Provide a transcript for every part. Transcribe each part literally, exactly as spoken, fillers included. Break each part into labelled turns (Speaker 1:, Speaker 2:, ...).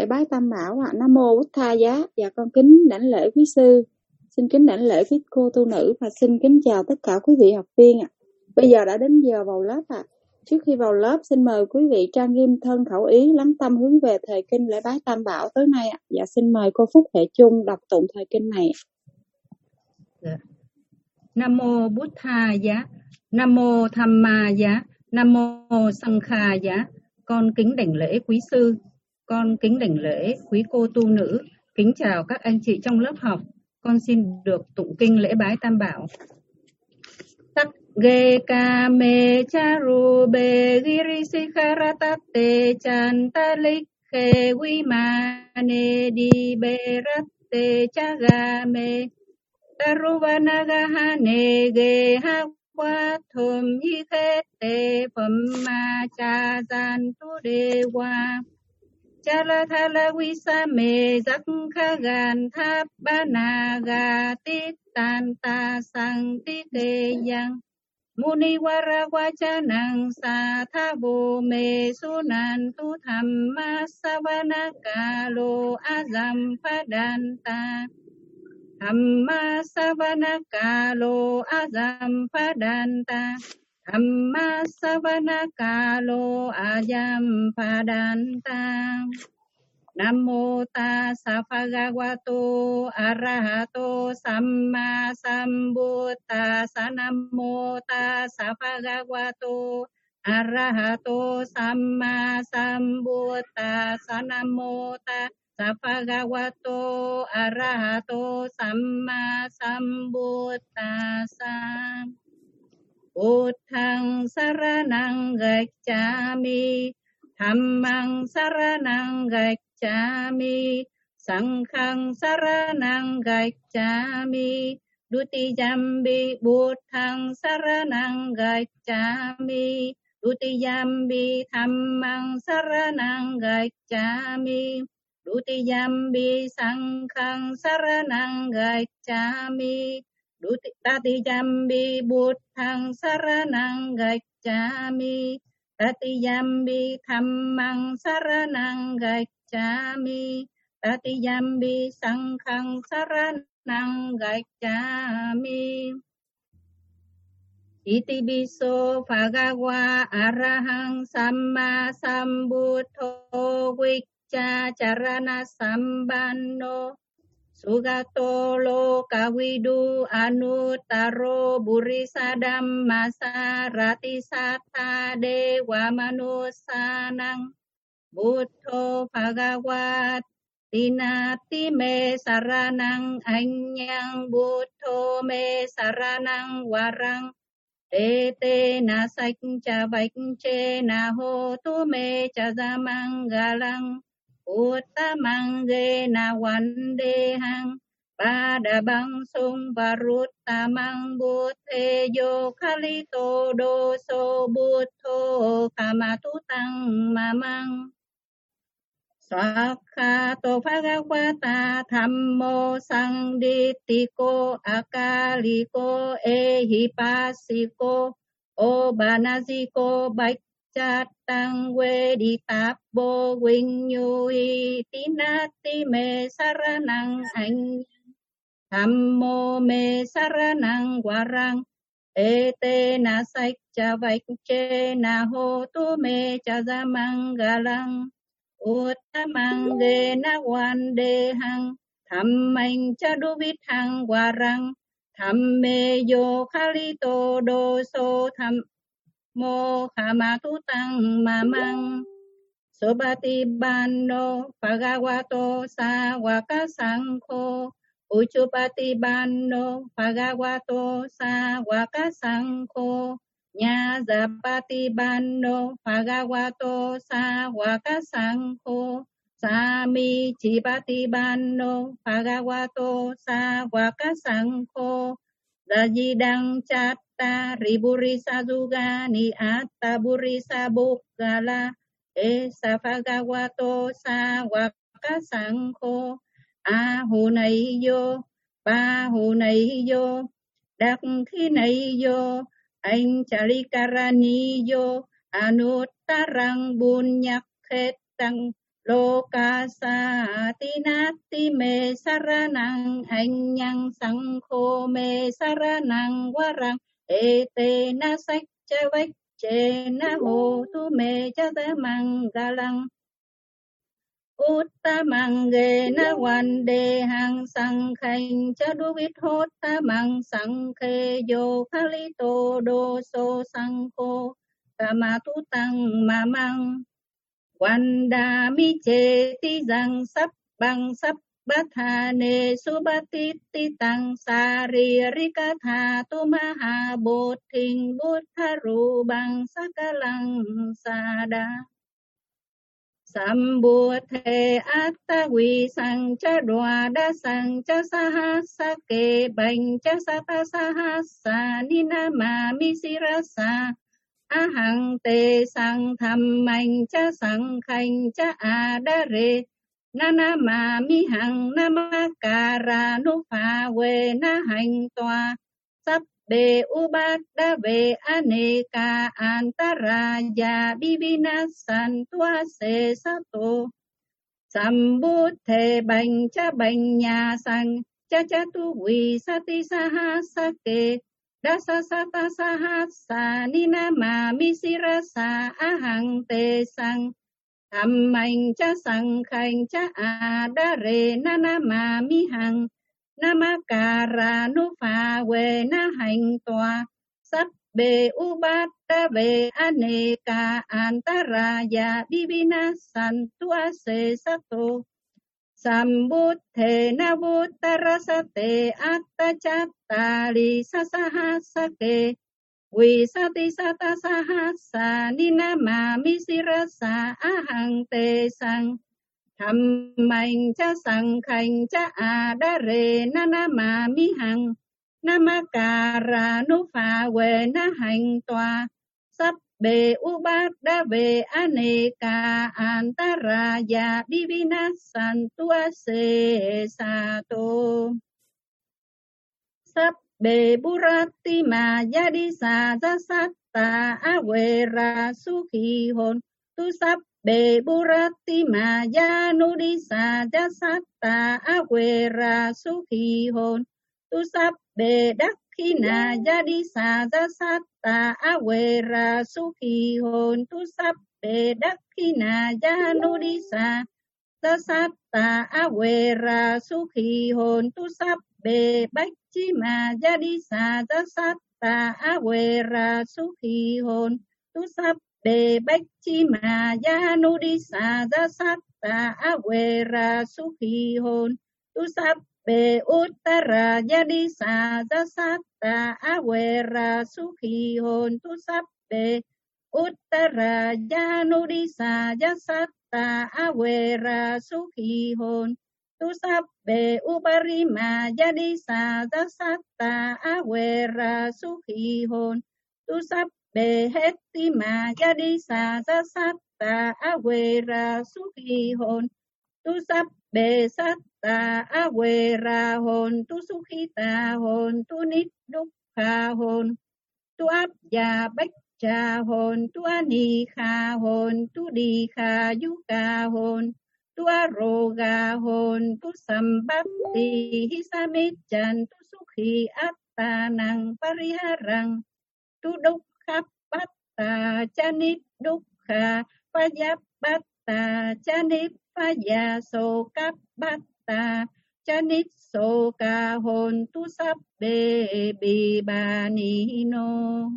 Speaker 1: lễ bái Tam Bảo ạ. Nam mô Bụt Tha Giá. Dạ con kính đảnh lễ quý sư, xin kính đảnh lễ quý cô tu nữ và xin kính chào tất cả quý vị học viên ạ. Bây giờ đã đến giờ vào lớp ạ. Trước khi vào lớp xin mời quý vị trang nghiêm thân khẩu ý, lắng tâm hướng về thời kinh lễ bái Tam Bảo tối nay ạ. Dạ xin mời cô Phúc Hệ Chung đọc tụng thời kinh này.
Speaker 2: Dạ. Nam mô Bụt Tha Giá, Nam mô Tham Ma Giá, Nam mô Sang Kha Giá. Con kính đảnh lễ quý sư, con kính đảnh lễ quý cô tu nữ, kính chào các anh chị trong lớp học. Con xin được tụng kinh lễ bái Tam Bảo. Sắc ge ca me charu be girisikharatate chantalik khe vimane di berate chagame taruvanagahane ge hakwa thum yikhete phamma cha gian tu dewa chalathala visame zakhagan thap banaga titanta sang tikeyang muni vara vachanang sathavo me sunantu thamma savanakalo azam padanta Thamma savanakalo azam padanta Thamma savanakalo ajam padanta. Namo tassa bhagavato arahato samma sambuddhassa. Namo tassa bhagavato arahato samma sambuddhassa. Namo tassa bhagavato arahato samma sambuddhassa. Buddhaṃ saranang gacchāmi, Dhammang saranang gacchāmi, Saṅghang saranang gacchāmi, Dutiyampi Buddhaṃ saranang gacchāmi, Dutiyampi Dhammang saranang gacchāmi, Dutiyampi Saṅghang saranang gacchāmi, Tatiyampi Buddhaṃ saranang gacchāmi, Tatiyampi Dhammang saranang gacchāmi, Tatiyampi Saṅghang saranang gacchāmi. Iti biso bhagava arahang samma sambuddho vicca charana sambanno Sugato lokawidu anuttaro burisadam masarati sattha dewa manusanang buddho bhagavat tinati me saranang anyang buddho me saranang warang ete na sakcha vaikche na hotu me chazamanggalang Uttamang ge na vandehang padabang sung varuttamang buddhe yo khalito doso buddho kamatutang mamang Swakhato bhagavata dhammo sangditiko akaliko ehipasiko obanasiko bạch Chatang veditappo vinyuhi tinati me saranang anh Thammo me saranang warang ete na sakcha vaikche na hotu me chazamanggalang uttamang ge na vandehang dhammang chaduvithang warang dhamme yo khalito doso tham Mo kamatutang mamang Sobati bano Bhagavato sawaka sangho Uchupati bano Bhagavato sawaka sangho Nyazapati bano Bhagavato sawaka sangho Sami cipati bano Bhagavato sawaka sangho Dajidang catta riburisa sugani atta burisa bukkala esa bhagavato sawaka sangho ahunaiyo bahunaiyo dakhinaiyo añchalikaraniyo anuttarang bunyakhetang Lokasa tinati me saranang anyang sangkho me saranang warang ete na saccha vacche na ho tu me chata mangalang Uttamang ghê na quan đề hằng sang khanh cha đu vít hốt ta mang sang khê yo khali tô đô sô sang khô ta ma tu tăng ma mang quan đà mi chê ti rằng sắp bằng sắp bát hà nê su bát ti ti tăng sa ri ri ca tha tu ma ha bột thình bút tha ru bằng sa ca lăng sa đa Sambuthe atta vi sang cha đoa đa sang cha sa ha sa kê bành cha sa ta sa ha sa ni na ma mi si ra sa a hằng tê sang tham mạnh cha sang khanh cha a đa rê na na ma mi hằng na ma ca ra nu pha quê na hành toa sắp bề u bát đa về aneka antaraya bivinasan tua se sato Sambuthe bành cha bành nhà sang cha cha tu vi sati sa ha sa kê đa sa sa ta sa ha sa ni na ma mi si ra sa a hằng tê sang tham mạnh cha sang khanh cha a đa rê na na ma mi hằng Namakara nu pha quê na hành tòa sắp bề u bát đa về aneka antaraya bivinasan tua se sato Sambuthe na buttarasate atta chattari sasahasake Visati sata sahasa nina ma misirasa ahang te sang Tham mạnh cha sang khanh cha a đa rê na na ma mi hằng Namakara nu pha quê na hành tòa sắp bề u bát đa về aneka antaraya bivinasan tua se sato sắp bề burati ma yadi sa jasata awera sukhi hồn tu sắp bề burati ma yanudi sa jasata awera sukhi hồn tu sắp bề dakhina yadi sa jasata awera sukhi hồn tu sắp bề dakhina yanudi sa jasata awera sukhi hồn tu sắp bề bách chi ma yadi sa jasata awera sukhi hồn tu sắp bề bách chi ma yanudi sa jasata awera sukhi hồn tu sắp bề uttara yadi sa jasata awera sukhi hồn tu sắp bề uttara yanudi sa jasata awera sukhi hồn tu sắp bề uparima yadi sa jasata awera sukhi hồn tu sắp bề hettima yadi sa jasata awera sukhi hồn tu sắp bề satta awera hồn tu sukhita hồn tu nít dukkha hồn tu áp già bách cha hồn tu ani kha hồn tu đi kha yuka hồn tu aroga hồn tu sambatti hisamichan tu sukhi atta nang pariharang tu dukkha patta chanit dukkha pajapatta chanit paya soka patta chanit soka hồn tu sắp bề bibanino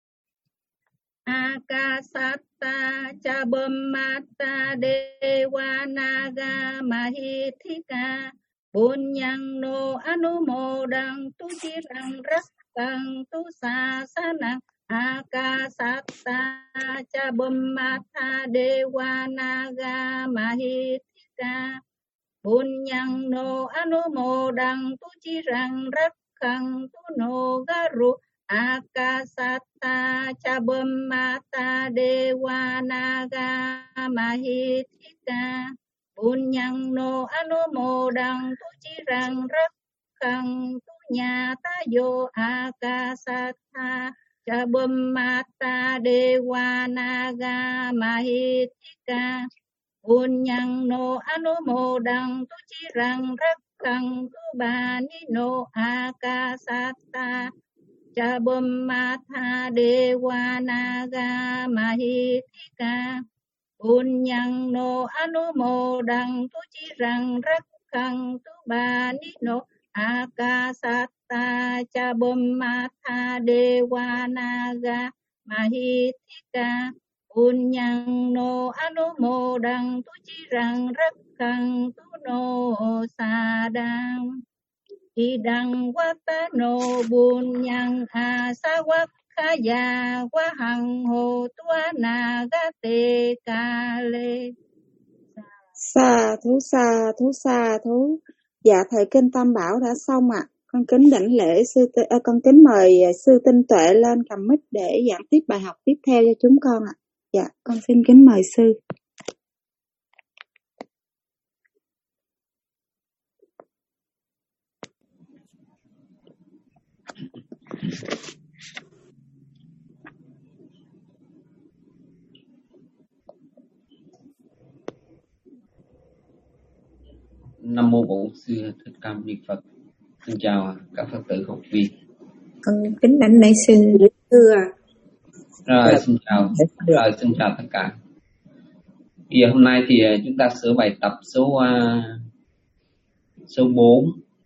Speaker 2: Akasata Chabamata Devanaga Mahithika Bunyang no Anumodang Tu Chirang Rakkang Tu Sasanang Akasata Chabamata Devanaga Mahithika Bunyang no Anumodang Tu Chirang Rakkang Tu no Garu Akasata Chabamata Devanaga Mahithika Bunyang no Anumodang Tu Chirang Rakkang Tu Nyata Yo Akasata Chabamata Devanaga Mahithika Punyang no anumodang tu cirang rakkang tu bani no akasata Chabum matha dewa naga mahitika Punyang no anumodang tu cirang rakkang tu bani no akasata Chabum matha dewa naga mahitika Punyang no anumodang tu cirang rakkang tu no sadang Idang watano bunyang asawakkaya wahang ho tua nagate kale.
Speaker 1: Sa thú sa thú sa thú. Dạ thầy kinh Tam Bảo đã xong ạ. À. Con kính đảnh lễ sư t... à, con kính mời sư Tinh Tuệ lên cầm mic để giảng tiếp bài học tiếp theo cho chúng con ạ. À. Dạ con xin kính mời sư.
Speaker 3: Nam mô Bổn Sư Thích Ca Mâu Ni Phật. Xin chào các Phật tử học viên.
Speaker 4: Con kính đảnh lễ sư thưa.
Speaker 3: Rồi xin chào, rồi xin chào tất cả. Bây giờ hôm nay thì chúng ta sửa bài tập số uh, số bốn.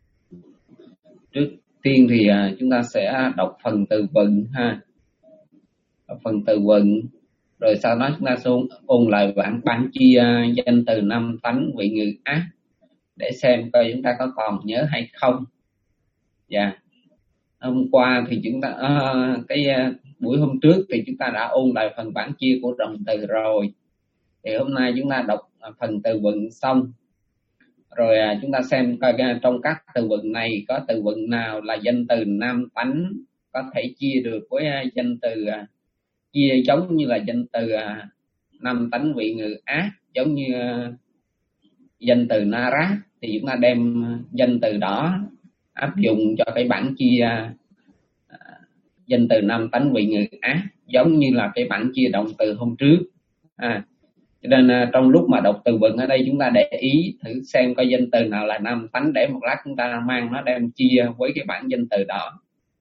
Speaker 3: Trước tiên thì uh, chúng ta sẽ đọc phần từ vựng ha, đọc phần từ vựng. Rồi sau đó chúng ta sẽ ôn lại bản bản chia uh, danh từ năm tánh vị ngữ ác để xem coi chúng ta có còn nhớ hay không. Dạ. Yeah. Hôm qua thì chúng ta uh, cái uh, buổi hôm trước thì chúng ta đã ôn lại phần bản chia của động từ rồi. Thì hôm nay chúng ta đọc uh, phần từ vựng xong. Rồi uh, chúng ta xem coi uh, trong các từ vựng này có từ vựng nào là danh từ nam tánh có thể chia được với uh, danh từ uh, chia giống như là danh từ uh, nam tánh vị ngữ ác, giống như uh, danh từ nara, thì chúng ta đem danh từ đó áp dụng cho cái bản chia uh, danh từ nam tánh vị ngữ ác, giống như là cái bản chia động từ hôm trước. À, cho nên uh, trong lúc mà đọc từ vựng ở đây chúng ta để ý thử xem coi danh từ nào là nam tánh, để một lát chúng ta mang nó đem chia với cái bản danh từ đó.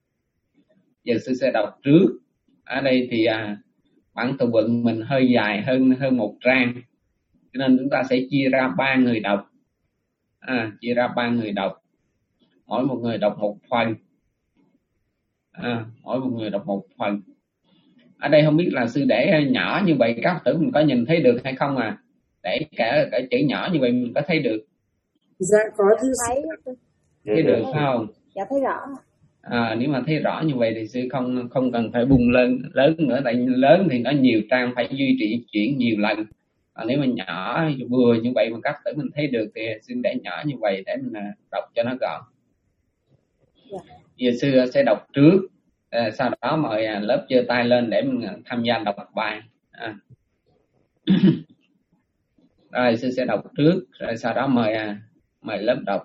Speaker 3: Giờ sư sẽ đọc trước. Ở đây thì uh, bản từ vựng mình hơi dài hơn hơn một trang, cho nên chúng ta sẽ chia ra ba người đọc. À, chia ra ba người đọc, mỗi một người đọc một phần. À, mỗi một người đọc một phần. Ở đây không biết là sư để nhỏ như vậy các tử mình có nhìn thấy được hay không à? Để cả cả chữ nhỏ như vậy mình có thấy được?
Speaker 4: Dạ có thưa
Speaker 1: thấy,
Speaker 3: thấy được không?
Speaker 1: Dạ thấy rõ.
Speaker 3: À, nếu mà thấy rõ như vậy thì sư không không cần phải bung lên lớn nữa, tại lớn thì nó nhiều trang phải duy trì chuyển nhiều lần. À, nếu mà nhỏ vừa như vậy mà các tử mình thấy được thì sư để nhỏ như vậy để mình đọc cho nó gọn. Dạ. Giờ sư sẽ đọc trước, à, sau đó mời lớp giơ tay lên để mình tham gia đọc bài. À. Rồi sư sẽ đọc trước, rồi sau đó mời mời lớp đọc.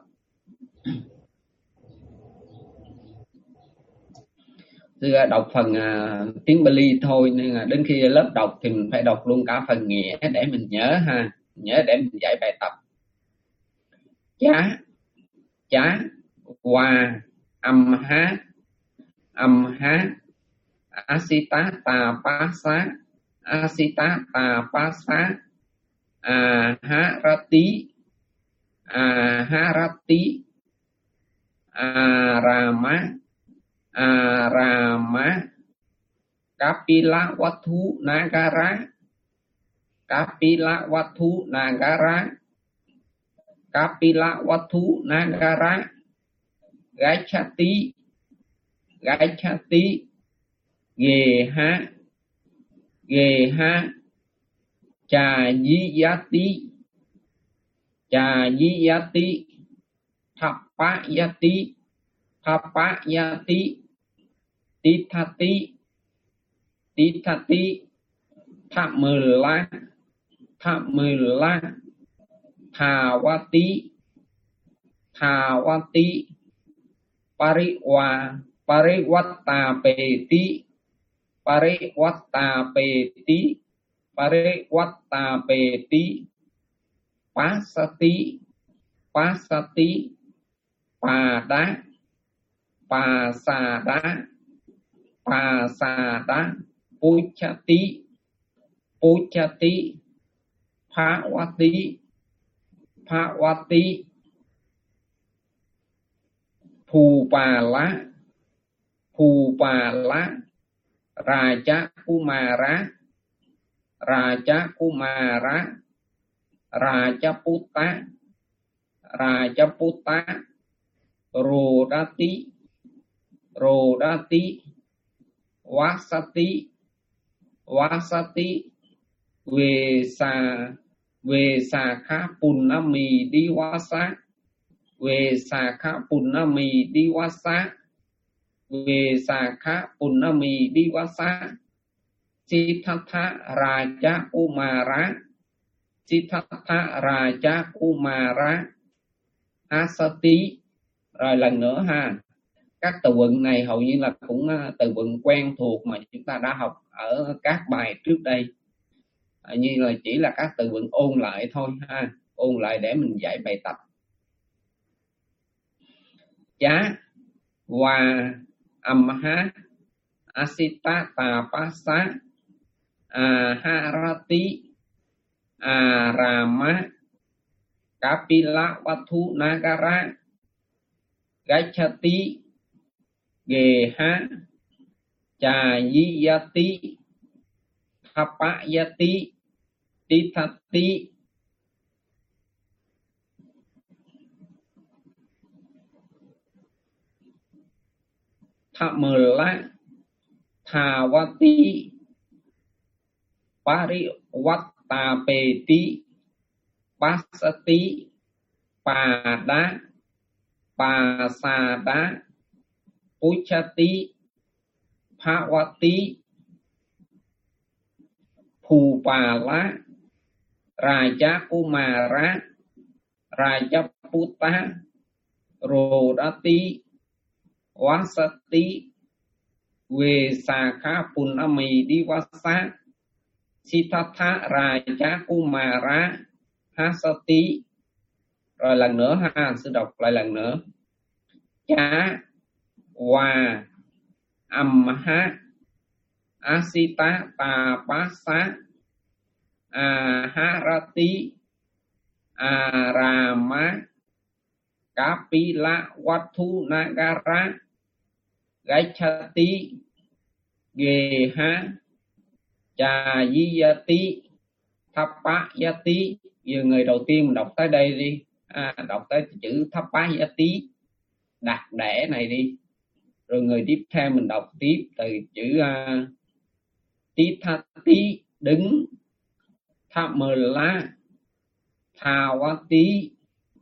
Speaker 3: Sư đọc phần uh, tiếng Bali thôi, nên là đến khi lớp đọc thì mình phải đọc luôn cả phần nghĩa để mình nhớ ha, nhớ để mình giải bài tập. Chá, chá, qua, âm há, âm há, asita ta pa sa, asita ta pa sa, a ha rati, a ha rati, a rama, Arama, Kapila Wathu Nagara, Kapila Wathu Nagara, Kapila Wathu Nagara, Gachati, Gachati, Geha, Geha, Chayiyati, Chayiyati, Thapayati, Thapayati, Tithati, Tithati, Thamula, Thamula, Thawati, Thawati, Pariwa, Pariwatta Peti, Pariwatta Peti, Pariwatta Peti, Pasati, Pasati, Pada, Pasada, Pasada, Puchati, Puchati, Phawati, Phawati, Phupala, Phupala, Raja Kumara, Raja Kumara, Raja Puta, Raja Puta, Rodati, Rodati, Vasati, Vasati, Vesa, Vesakha Punami Diwasa, Vesakha Punami Diwasa, Vesakha Punami Diwasa, Siddhartha Raja Kumara, Siddhartha Raja Kumara, Asati. Rồi lần nữa ha, các từ vựng này hầu như là cũng từ vựng quen thuộc mà chúng ta đã học ở các bài trước đây, như là chỉ là các từ vựng ôn lại thôi ha, ôn lại để mình dạy bài tập. Chá, Wa, Amha, Asita, Tapasa, Aharati, Arama, Kapila, Vathu, Nagara, Gachati, Geha, Chayiyati, Thapayati, Tithati, Thamala, Thawati, Parivattapeti, Pasati, Pada, Pasada, Puchati, Phawati, Phupala, Raja Kumara, Raja Puta, Rodati, Vasati, Vesakha Punami Diwasa, Siddhartha Raja Kumara, Hasati. Rồi lần nữa ha, sư đọc lại lần nữa. Chá, Wa, Amha, Asita, Tapasa, Aharati, Arama, Kapila, Vathu, Nagara, Gachati, Geha, Chayiyati, Thapayati. Giờ người đầu tiên mình đọc tới đây đi. À, đọc tới chữ Thapayati, đặt đẻ này đi. Rồi người tiếp theo mình đọc tiếp từ chữ uh, Tithati, đứng, Thamala, Thawati,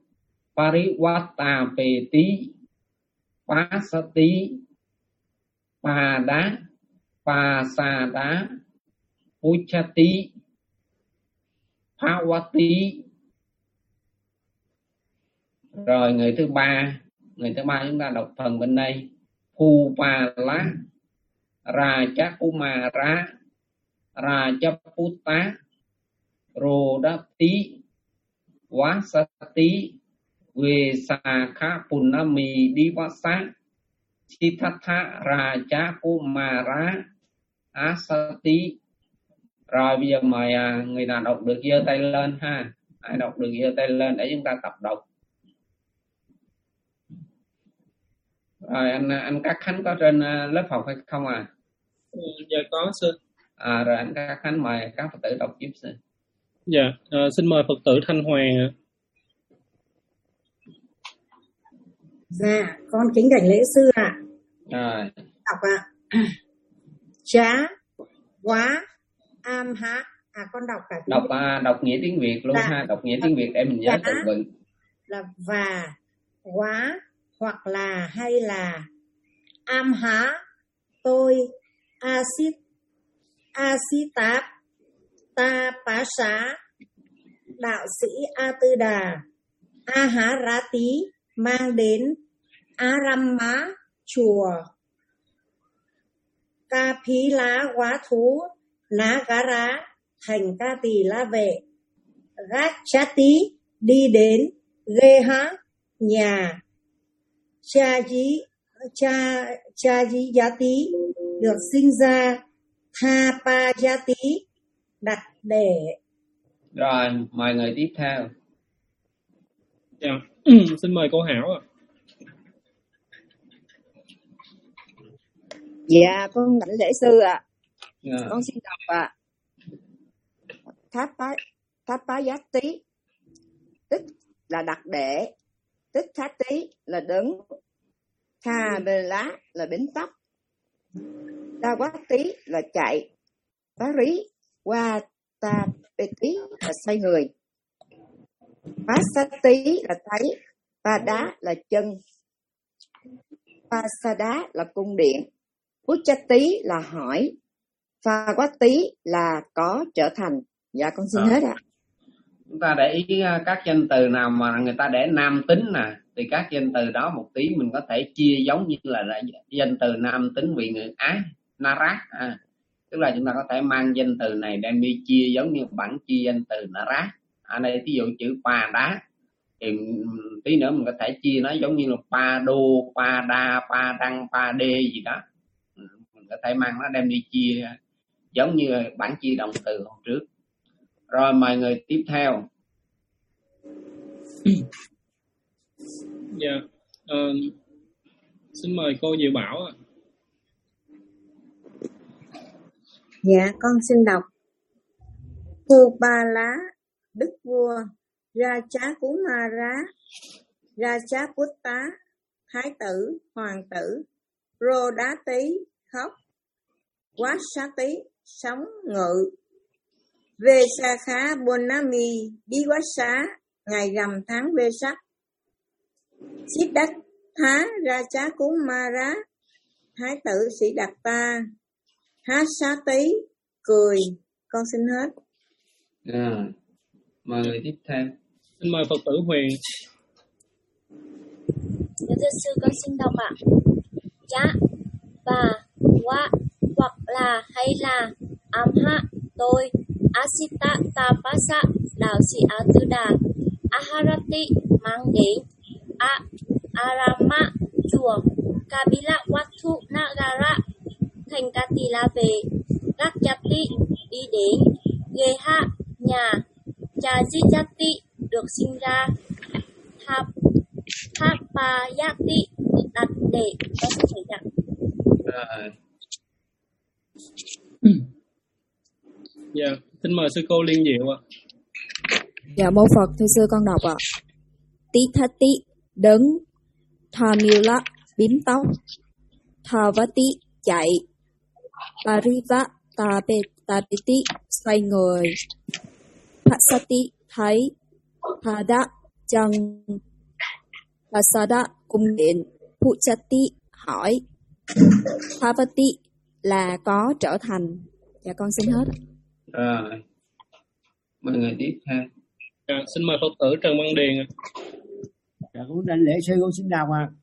Speaker 3: Parivattapeti, Pasati, Pada, Pasada, Puchati, Phawati. Rồi người thứ ba, người thứ ba chúng ta đọc phần bên đây. Phupala, Raja Kumara, Raja Puta, Rodati, Vasati, Vesakha Punami Diwasa, Siddhartha Raja Kumara, Asati. Rồi bây giờ mời người nào đọc được giơ tay lên ha. Ai đọc được giơ tay lên để chúng ta tập đọc. Rồi anh anh Cát Khánh có trên lớp học hay không à?
Speaker 5: Ừ, dạ có sư.
Speaker 3: À rồi anh Cát Khánh mời các Phật tử đọc giúp sư.
Speaker 5: Dạ, à, xin mời Phật tử Thanh Hoàng ạ.
Speaker 4: Dạ, con kính đảnh lễ sư ạ.
Speaker 3: Rồi.
Speaker 4: Đọc ạ. Chá, Quá, Amha. À con đọc cả
Speaker 3: Đọc à, đọc nghĩa tiếng Việt luôn ha, đọc nghĩa tiếng Việt để mình nhớ từ vựng.
Speaker 4: Là và, Quá, hoặc là hay là. Amha, tôi. Asit, Asitab, Ta Pá Xá, đạo sĩ A Tư Đà. Aharati, mang đến. Arama, chùa. Kapila quá thú, Nagara, thành Ca Tỳ La Vệ. Gachati, đi đến Geha, nhà. Chaji cha Chajiyati được sinh ra. Thapajati đặt để.
Speaker 3: Rồi, mời người tiếp theo.
Speaker 5: Dạ. Xin mời cô Hảo ạ.
Speaker 6: Dạ, con đảnh lễ sư ạ.
Speaker 3: Yeah.
Speaker 6: Con xin đọc ạ. Tháp Tháp Bá Giá Tí, tích là đặt để, tích Thá Tí là đứng, Tha Bê Lá là bím tóc, Ta Quá Tí là chạy, Bá Rí Qua Ta Bê Tí là xoay người, Bá Sa Tí là thấy, Ba Đá là chân, Ba Sa Đá là cung điện, Bút Cha Tí là hỏi, Pha Quá Tí là có trở thành. Dạ con xin à. hết ạ.
Speaker 3: Chúng ta để ý các danh từ nào mà người ta để nam tính nè, thì các danh từ đó một tí mình có thể chia giống như là, là danh từ nam tính vị ngữ Á, Narat. À, tức là chúng ta có thể mang danh từ này đem đi chia giống như bản chia danh từ Narat. Ở đây ví dụ chữ Pa Đá thì tí nữa mình có thể chia nó giống như là Pa Đô, Pa Đa, Pa Đăng, Pa Đê gì đó. Mình có thể mang nó đem đi chia giống như bản chia động từ hôm trước. Rồi mời người tiếp theo.
Speaker 5: Dạ, uh, xin mời cô Diệu Bảo ạ.
Speaker 4: Dạ, con xin đọc. Phu Ba Lá, Đức Vua, Ra Chá Cú Ma Rá, Ra Chá Bút Tá, Thái tử, Hoàng tử, Rô Đá Tí, khóc, Quá Xá Tí, sống ngự, Vê Sa Khá Bonami, Bí Quá Xá, ngày rằm tháng Vê Sắc, Xít Đách Thá Ra Chá Cú Ma Rá, Thái tử Sĩ Đạt Ta, Há Xá Tí, cười. Con xin hết.
Speaker 3: À, mời người tiếp theo.
Speaker 5: Xin mời Phật tử Huyền.
Speaker 7: Dạ thưa sư, con xin đọc ạ. Dạ, và, wa, hoặc là, hay là, amha, tôi, asita, tapasa, đạo sĩ A Tư Đà, aharati, mang đến, a, arama, chùa, kabila, watu, nagara, thành Katila về, Rakyati, đi đến, Geha, nhà, Chajiyati, được sinh ra, Thap, Thapayati, đặt để. Con xin thầy ạ.
Speaker 3: Rồi.
Speaker 5: Dạ, xin mời sư cô Liên Diệu ạ.
Speaker 6: Dạ mô Phật, thưa sư con đọc ạ. Tí Thá Tí, đứng, Thamila, bím tóc, Thavati, chạy, Pariva, Tapeti, xoay người, Pasati, thấy, Pada, chân, Pasada, cung điện, Puchati, hỏi, Thavati là có trở thành. Dạ con xin hết.
Speaker 3: Rồi, mời người tiếp theo.
Speaker 5: Dạ, xin mời Phật tử Trần Văn Điền ạ.
Speaker 8: Dạ, cũng đảnh lễ sư, con xin đọc ạ.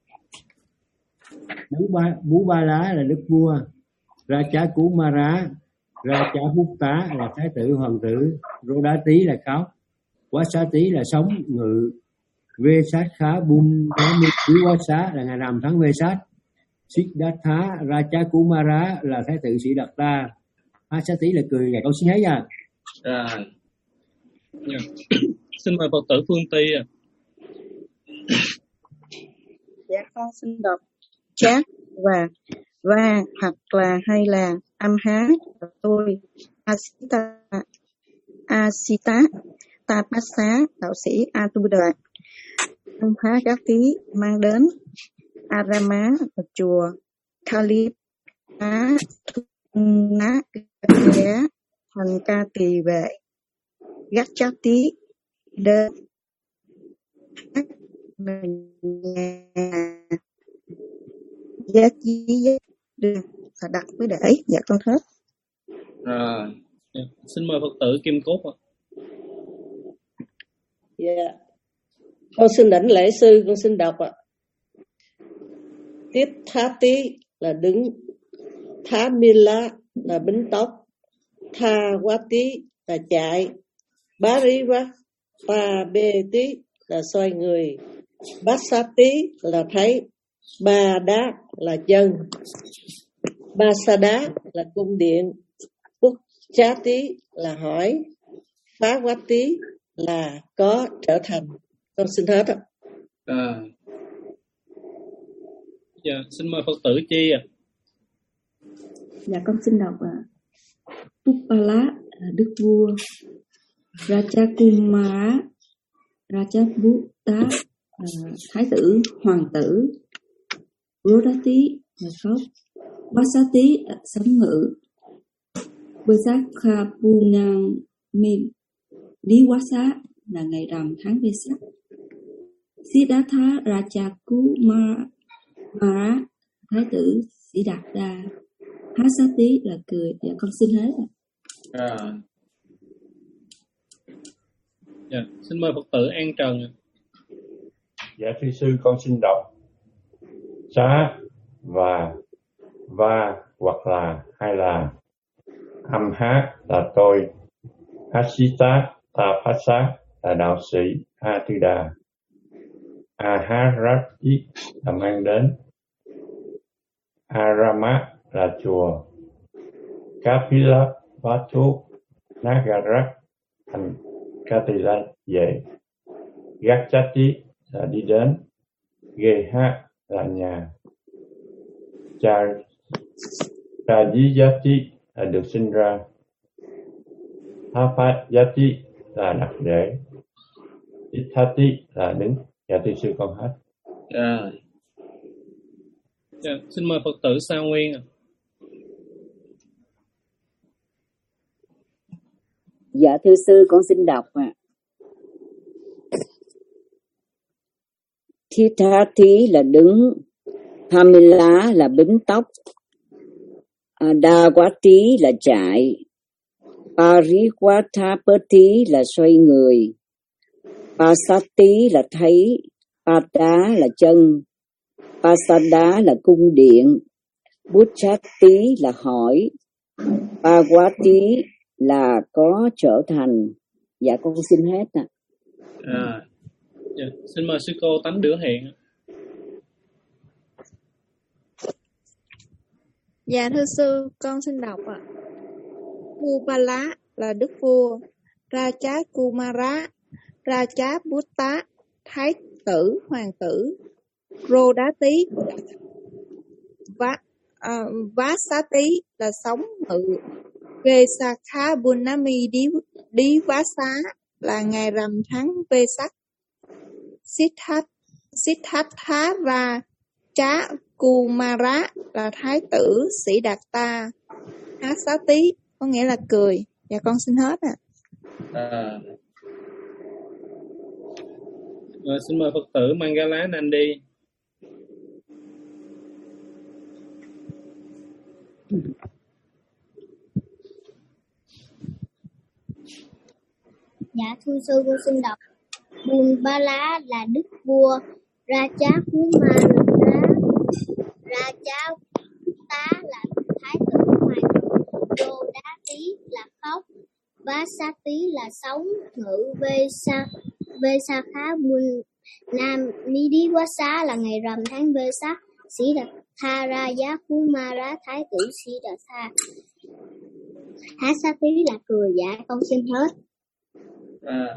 Speaker 8: Bú ba, Bú Ba Lá là đức vua, Ra Chá Cú Ma Rá, Ra Chá Bút Tá là thái tử hoàng tử, Rô Đá Tí là khóc, Quá Xá Tí là sống ngự, Vê Sát Khá Bun Tá Mi Tí Quá Xá là ngày rằm tháng Vê Sát, Xích Đát Thá Ra Chá Cú Ma Rá là thái tử Sĩ Đạt Ta, Há Xá Tí là cười. Dạ con xin thấy nha.
Speaker 3: Rồi.
Speaker 5: Dạ. Xin mời Phật tử Phương Ti ạ.
Speaker 1: Dạ con xin đọc. Chát và và hoặc là hay là âm há tôi asita asita tapasa đạo sĩ A Tu Đà, âm há các tí mang đến, arama là chùa, khalip á ná giá thành ca tỳ vệ, gắt chát tí đến nhà giá chí được và đặt với để. Dạ con hết.
Speaker 3: Rồi.
Speaker 5: Dạ. Xin mời Phật tử Kim Cốt ạ.
Speaker 9: Dạ, con xin đảnh lễ sư, con xin đọc ạ. Tiếp Thá Tí là đứng, Thá Mila là bính tóc, Tha Quá Tí là chạy, Bá Rí Vá Ta Bê Tí là xoay người, Bát Sát Tí là thấy, Ba Đá là chân, Ba Sa Đá là cung điện, Bút Chá Tí là hỏi, Phá Quá Tí là có trở thành. Con xin hết ạ.
Speaker 3: À,
Speaker 5: Dạ, xin mời Phật tử Chi ạ.
Speaker 1: Dạ con xin đọc ạ. Pupala là đức vua, Rajakumara, Rajaputta là thái tử, hoàng tử, Rodati là khóc, Vasati là sống ngự, Vesakhapunami Diwasa là ngày rằm tháng Vesak, Siddhartha Rajakumara thái tử Sĩ Đạt Đa, Hasati là cười. Dạ con xin hết.
Speaker 3: à,
Speaker 5: Dạ, xin mời Phật tử An Trần ạ.
Speaker 10: Dạ thưa sư, con xin đọc xá và va hoặc là hay là âm hát là tôi, Hasita Tapasa là đạo sĩ A Tư Đà, Aharati là mang đến, Arama là chùa, Kapilavatthu Nagara thành Katila về, Gachati là đi đến, Geha là nhà, Chajiyati là được sinh ra, Thapayati là đặt để, Ithati là đứng. Dạ thưa sư con hết.
Speaker 3: à,
Speaker 5: Dạ, xin mời Phật tử Sa Nguyên ạ.
Speaker 11: Dạ thưa sư, con xin đọc ạ. Thithati là đứng, Pamela là bím tóc, Adawati là chạy, Parivatapati là xoay người, Pasati là thấy, Pada là chân, Pasada là cung điện, Buchati là hỏi, Pagwati là có trở thành. Dạ con xin hết ạ.
Speaker 5: À. Dạ, xin mời sư cô Tánh Đửa Hiện ạ.
Speaker 12: Dạ thưa sư, con xin đọc ạ. Upala là đức vua, Rajakumara, Rajaputta thái tử, hoàng tử, Rodati và uh, Vasati là sống ngự, Vesakhapunami Diwasa là ngày rằm tháng Vesak, Siddhartha Rajakumara là thái tử Sĩ Đạt Ta, Hasati có nghĩa là cười. Dạ con xin hết ạ.
Speaker 5: À. Rồi, xin mời Phật tử Mangala Nandi.
Speaker 7: Dạ thưa sư, con xin đọc. Bùn Ba Lá là đức vua, Rajakumara, Rajaputta là thái tử hoàng tử, Rodati là khóc, Vasati là sống ngự, Vesakhapunami Diwasa là ngày rằm tháng Vesak, Sĩ Đạt Tha Rajakumara thái tử Sĩ Đạt Tha, Hasati là cười. Dạ con xin hết.
Speaker 5: À.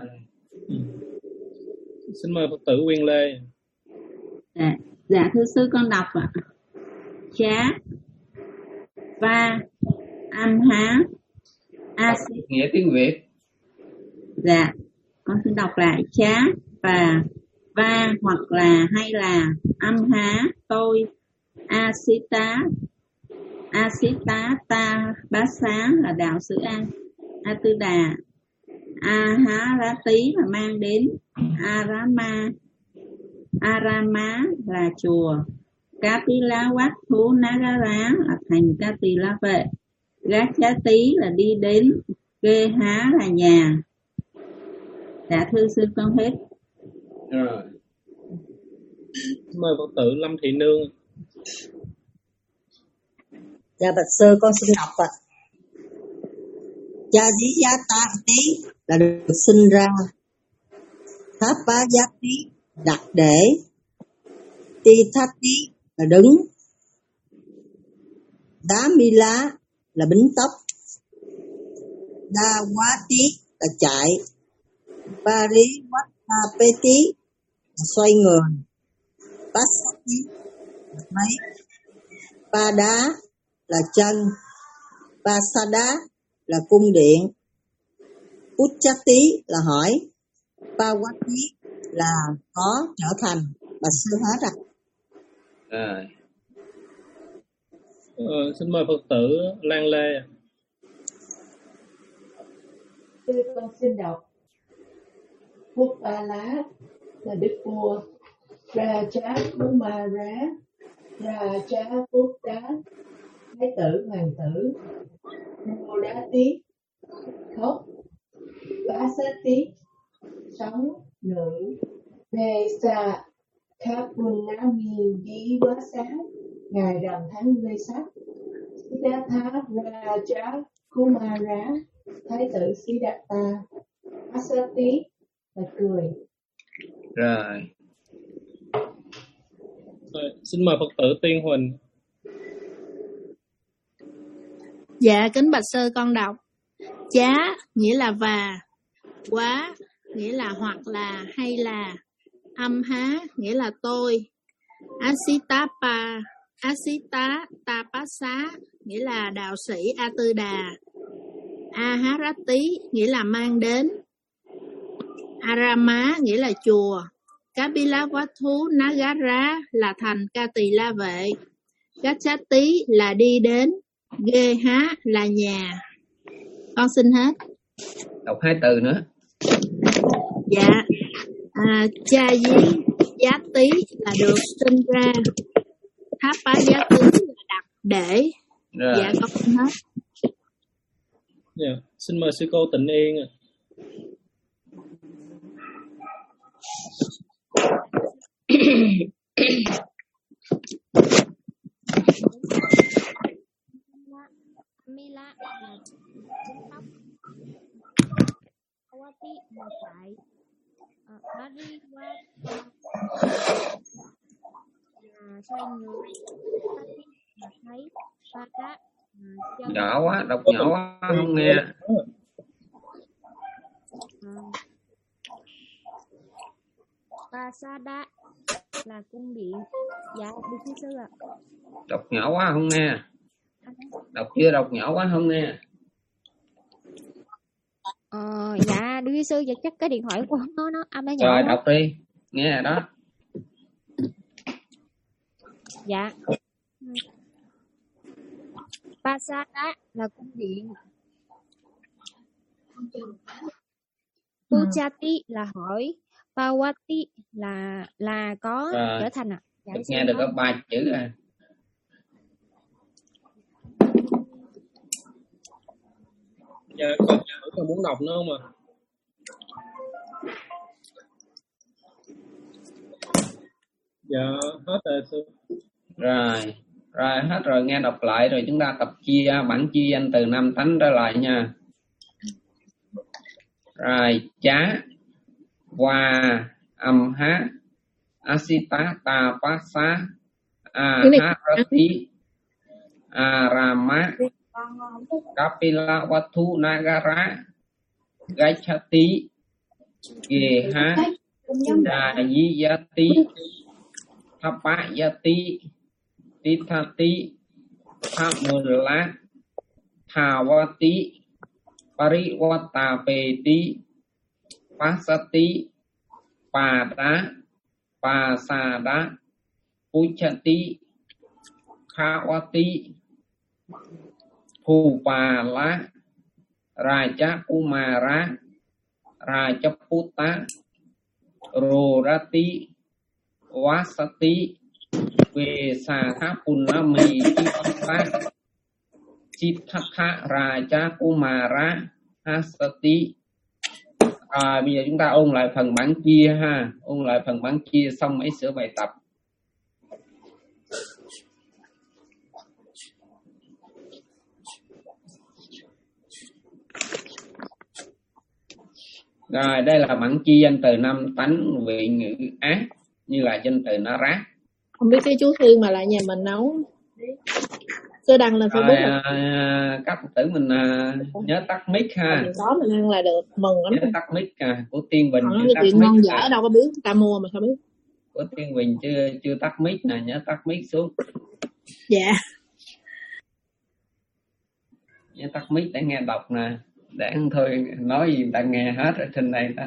Speaker 5: Xin mời Phật tử Quyên Lê.
Speaker 2: Dạ, dạ thưa sư con đọc ạ. Chá, va, âm há, axit.
Speaker 3: Nghĩa tiếng Việt.
Speaker 2: Dạ, con xin đọc lại. Chá và va hoặc là hay là, âm há tôi, asita, asita ta bá xá là đạo sĩ A, A Tư Đà, Aharati là mang đến, Arama, Arama là chùa, Kapilavatthu Nagara là thành Katila vệ, Gachati là đi đến, Geha là nhà. Dạ thưa sư con hết.
Speaker 5: Rồi. Mời Phật tử Lâm Thị Nương.
Speaker 13: Dạ bạch sư con xin đọc ạ. Cha dí giá ta tí là được sinh ra, Thapayati đặt để, Tithati là đứng, Damila là bính tóc, Dawati là chạy, Parivattapeti là xoay người, Pasati là thấy, Pada là chân, Pasada là cung điện, Puchati là hỏi, Pawati là có trở thành. Bà sư hết rồi.
Speaker 3: Rồi.
Speaker 5: Ờ, xin mời Phật tử Lan Lê.
Speaker 9: Sư con xin đọc. Phúc Ba Lá là đức vua, Raja Kumara, Raja Buddha, thái tử hoàng tử, Modati khóc, Vasati sống nữ, Vesa Kapunami Di Quá Sáng ngày rằm tháng Vê Sắc, Siddhartha Raja Kumara thái tử Siddhartha, Asati là cười.
Speaker 3: Rồi.
Speaker 5: Rồi, xin mời Phật tử Tiên Huỳnh.
Speaker 14: Dạ kính bạch sư con đọc. Chá nghĩa là và, quá nghĩa là hoặc là hay là, âm há nghĩa là tôi, Asitapa Asita Tapasa nghĩa là đạo sĩ A Tư Đà, Aharati nghĩa là mang đến, Arama nghĩa là chùa, Kapilavatthu Nagara là thành Ca Tỳ La Vệ, Gachati là đi đến, Geha là nhà. Con xin hết.
Speaker 3: Đọc hai từ nữa.
Speaker 14: Dạ. À, cha dí giá tí là được sinh ra, tháp bá giá tí là đặt để.
Speaker 5: Rồi.
Speaker 14: Dạ con xin hết.
Speaker 5: Dạ. Xin mời sư cô Tịnh Yên.
Speaker 7: Mila là tóc, Awati là chạy, Mariwa là xoay người, Tati là thấy, Pada là chân.
Speaker 3: Nhỏ quá, đọc nhỏ quá không nghe.
Speaker 7: Pasada là cung điện. Dạ đi thưa sư ạ.
Speaker 3: Đọc nhỏ quá không nghe. Đọc chưa đọc nhỏ quá không nghe.
Speaker 7: Ờ, dạ đưa sư dạ chắc cái điện thoại của nó nó âm nó nhỏ.
Speaker 3: Rồi đọc đi, nghe rồi đó.
Speaker 7: Dạ. Pasada là cung điện. Puchati là hỏi, Pawati là là có
Speaker 3: Rồi.
Speaker 7: trở thành ạ. À. Dạ,
Speaker 3: nghe được có ba chữ à.
Speaker 5: Dạ, con còn muốn đọc nữa không ạ? Dạ, hết rồi sư.
Speaker 3: Rồi, rồi hết rồi, nghe đọc lại rồi chúng ta tập chia bản chia danh từ năm tánh trở lại nha. Rồi, chá, qua, âm há, asita, ta, pasa, aharati, arama, Kapilavatthu Nagara, Gachati, Geha, Dayati, Thapayati, Tithati, Thamula, Thawati, Parivattapeti, Pasati, Pada, Pasada, Puchati, Khawati, Phupala, Raja Kumara, Raja Puta, Rorati, Vasati, Vesatha Punami, Siddhartha, Siddhartha, Raja Kumara, Hasati. À, bây giờ chúng ta ôn lại phần bản chia ha, ôn lại phần bản chia xong mới sửa bài tập. Rồi đây là bản chi danh từ năm tánh vị ngữ ác, như là danh từ nó rác.
Speaker 14: Không biết cái chú Thiên mà lại nhà mình nấu. Sư đăng lên Facebook
Speaker 3: Rồi à, các Phật tử mình à, nhớ tắt mic ha.
Speaker 14: mình có mình ăn là được, mừng lắm.
Speaker 3: Nhớ tắt mic à, của Tiên Bình
Speaker 14: Họ
Speaker 3: chưa
Speaker 14: nói
Speaker 3: tắt
Speaker 14: chuyện
Speaker 3: mic.
Speaker 14: ngon dở
Speaker 3: À.
Speaker 14: đâu có biết, người ta mua mà sao biết.
Speaker 3: Của Tiên Bình chưa chưa tắt mic nè, nhớ tắt mic xuống.
Speaker 14: Dạ.
Speaker 3: Nhớ tắt mic để nghe đọc nè, để thôi nói gì ta nghe hết ở trên đây đó.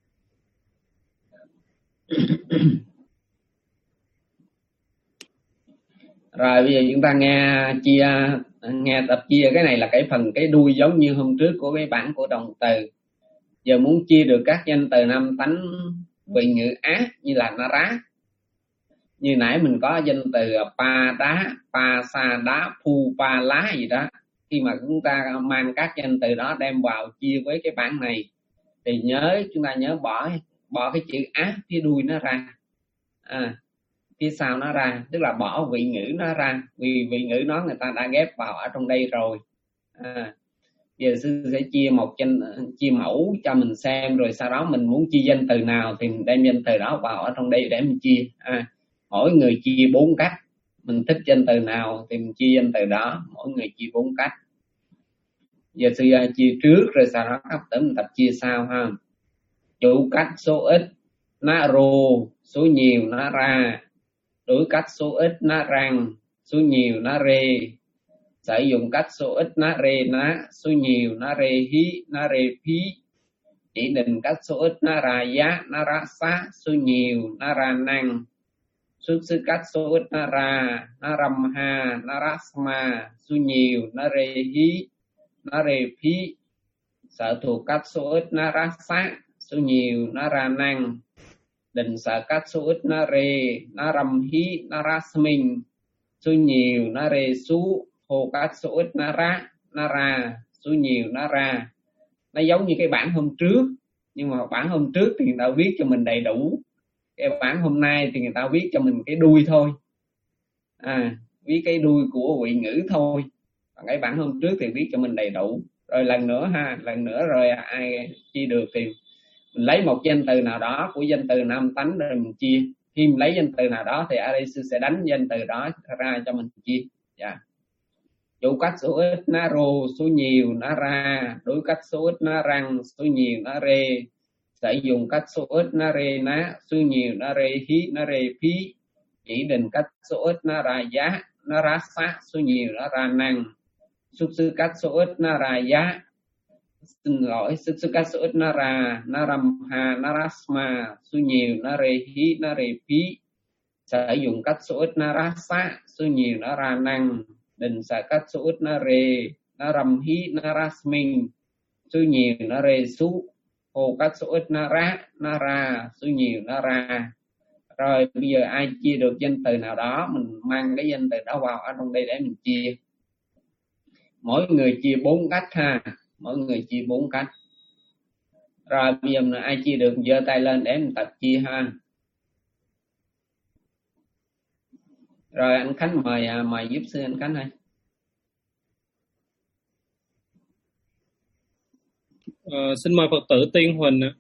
Speaker 3: Rồi bây giờ chúng ta nghe chia nghe tập chia, cái này là cái phần cái đuôi giống như hôm trước của cái bản của động từ. Giờ muốn chia được các danh từ năm tánh vị ngữ ác như là na rá. Như nãy mình có danh từ pa đá, pa sa đá, phu pa lá gì đó. Khi mà chúng ta mang các danh từ đó đem vào chia với cái bản này thì nhớ chúng ta nhớ bỏ bỏ cái chữ ác phía đuôi nó ra. À, phía sau nó ra, tức là bỏ vị ngữ nó ra, vì vị ngữ nó người ta đã ghép vào ở trong đây rồi. À, giờ sư sẽ chia một danh chia mẫu cho mình xem, rồi sau đó mình muốn chia danh từ nào thì mình đem danh từ đó vào ở trong đây để mình chia. À, mỗi người chia bốn cách, mình thích danh từ nào thì mình chia danh từ đó, mỗi người chia bốn cách. Giờ sư chia trước rồi sau đó các tử mình tập chia sau ha. Chủ cách số ít nó rô, số nhiều nó ra. Đối cách số ít nó răng, số nhiều nó rê. Sử dụng cách số ít nó rê ná, số nhiều nó rê hí, nó rê phí. Chỉ định cách số ít nó ra giá, nó ra xá, số nhiều nó ra năng. Xuất xứ cách số ít nó ra, nó râm ha, nó ra sma, số nhiều nó rê hí, nó rê phí. Sở thuộc cách số ít nó ra xá, số nhiều nó ra năng. Định sở cách số ít nó rê, nó râm hí, nó ra minh. Số nhiều nó rê sú, hồ cách số ít nó ra, nó ra, số nhiều nó ra. Nó giống như cái bản hôm trước, nhưng mà bản hôm trước thì người ta viết cho mình đầy đủ. Cái bản hôm nay thì người ta viết cho mình cái đuôi thôi. À, viết cái đuôi của vị ngữ thôi. Còn cái bản hôm trước thì viết cho mình đầy đủ. Rồi lần nữa ha, lần nữa rồi ai chia được thì mình lấy một danh từ nào đó của danh từ năm tánh rồi mình chia. Khi mình lấy danh từ nào đó thì ở đây sư sẽ đánh danh từ đó ra cho mình chia. Dạ. Chủ cách số ít nó rô, số nhiều nó ra. Đối cách số ít nó răng, số nhiều nó rê. Sử dụng cách số ít nó rê ná, số nhiều nó rê hí, nó rê phí. Chỉ định cách số ít nó ra giá, nó ra xá, số nhiều nó ra năng. Xuất xứ cách số ít nó ra giá, xin lỗi, xuất xứ cách số ít nó ra, nó râm hà, nó ra sma, số nhiều nó rê hí, nó rê phí. Sử dụng cách số ít nó ra xá, số nhiều nó ra năng. Định sở cách số ít nó rê, nó râm hí, nó ra minh, số nhiều nó rê sú. Hồ cách số ít nó ra, nó ra, số nhiều nó ra. Rồi bây giờ ai chia được danh từ nào đó, mình mang cái danh từ đó vào ở trong đây để mình chia. Mỗi người chia bốn cách ha, mỗi người chia bốn cách. Rồi bây giờ ai chia được giơ tay lên để mình tập chia ha. Rồi anh Khánh mời mời giúp sư anh Khánh ơi.
Speaker 5: Ờ, xin mời Phật tử Tiên Huỳnh ạ.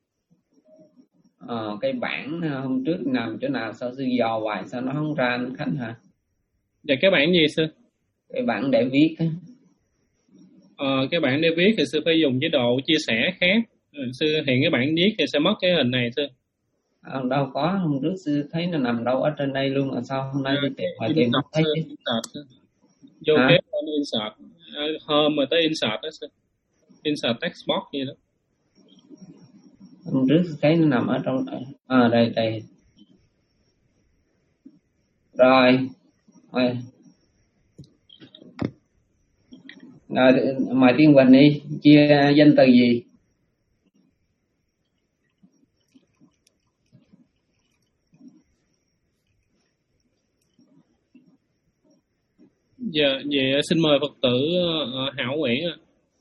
Speaker 3: Ờ, cái bản hôm trước nằm chỗ nào sao sư dò hoài sao nó không ra anh Khánh hả?
Speaker 5: Dạ cái bản gì sư?
Speaker 3: Cái bản để viết á.
Speaker 5: Ờ, cái bản để viết thì sư phải dùng chế độ chia sẻ khác. Sư hiện cái bản viết thì sẽ mất cái hình này sư.
Speaker 3: À, đâu có, hôm trước sư thấy nó nằm đâu ở trên đây luôn, là sao hôm nay đi tìm mà tìm không thấy chứ?
Speaker 5: Vô cái insert, hôm mà tới insert đó sư. Insert text box gì đó.
Speaker 3: Hôm trước thấy nó nằm ở trong à đây đây. Rồi. Rồi. Rồi mời Tiên Huỳnh đi, chia danh từ gì?
Speaker 5: Dạ, vậy xin mời Phật tử uh, Hảo Nguyễn ạ.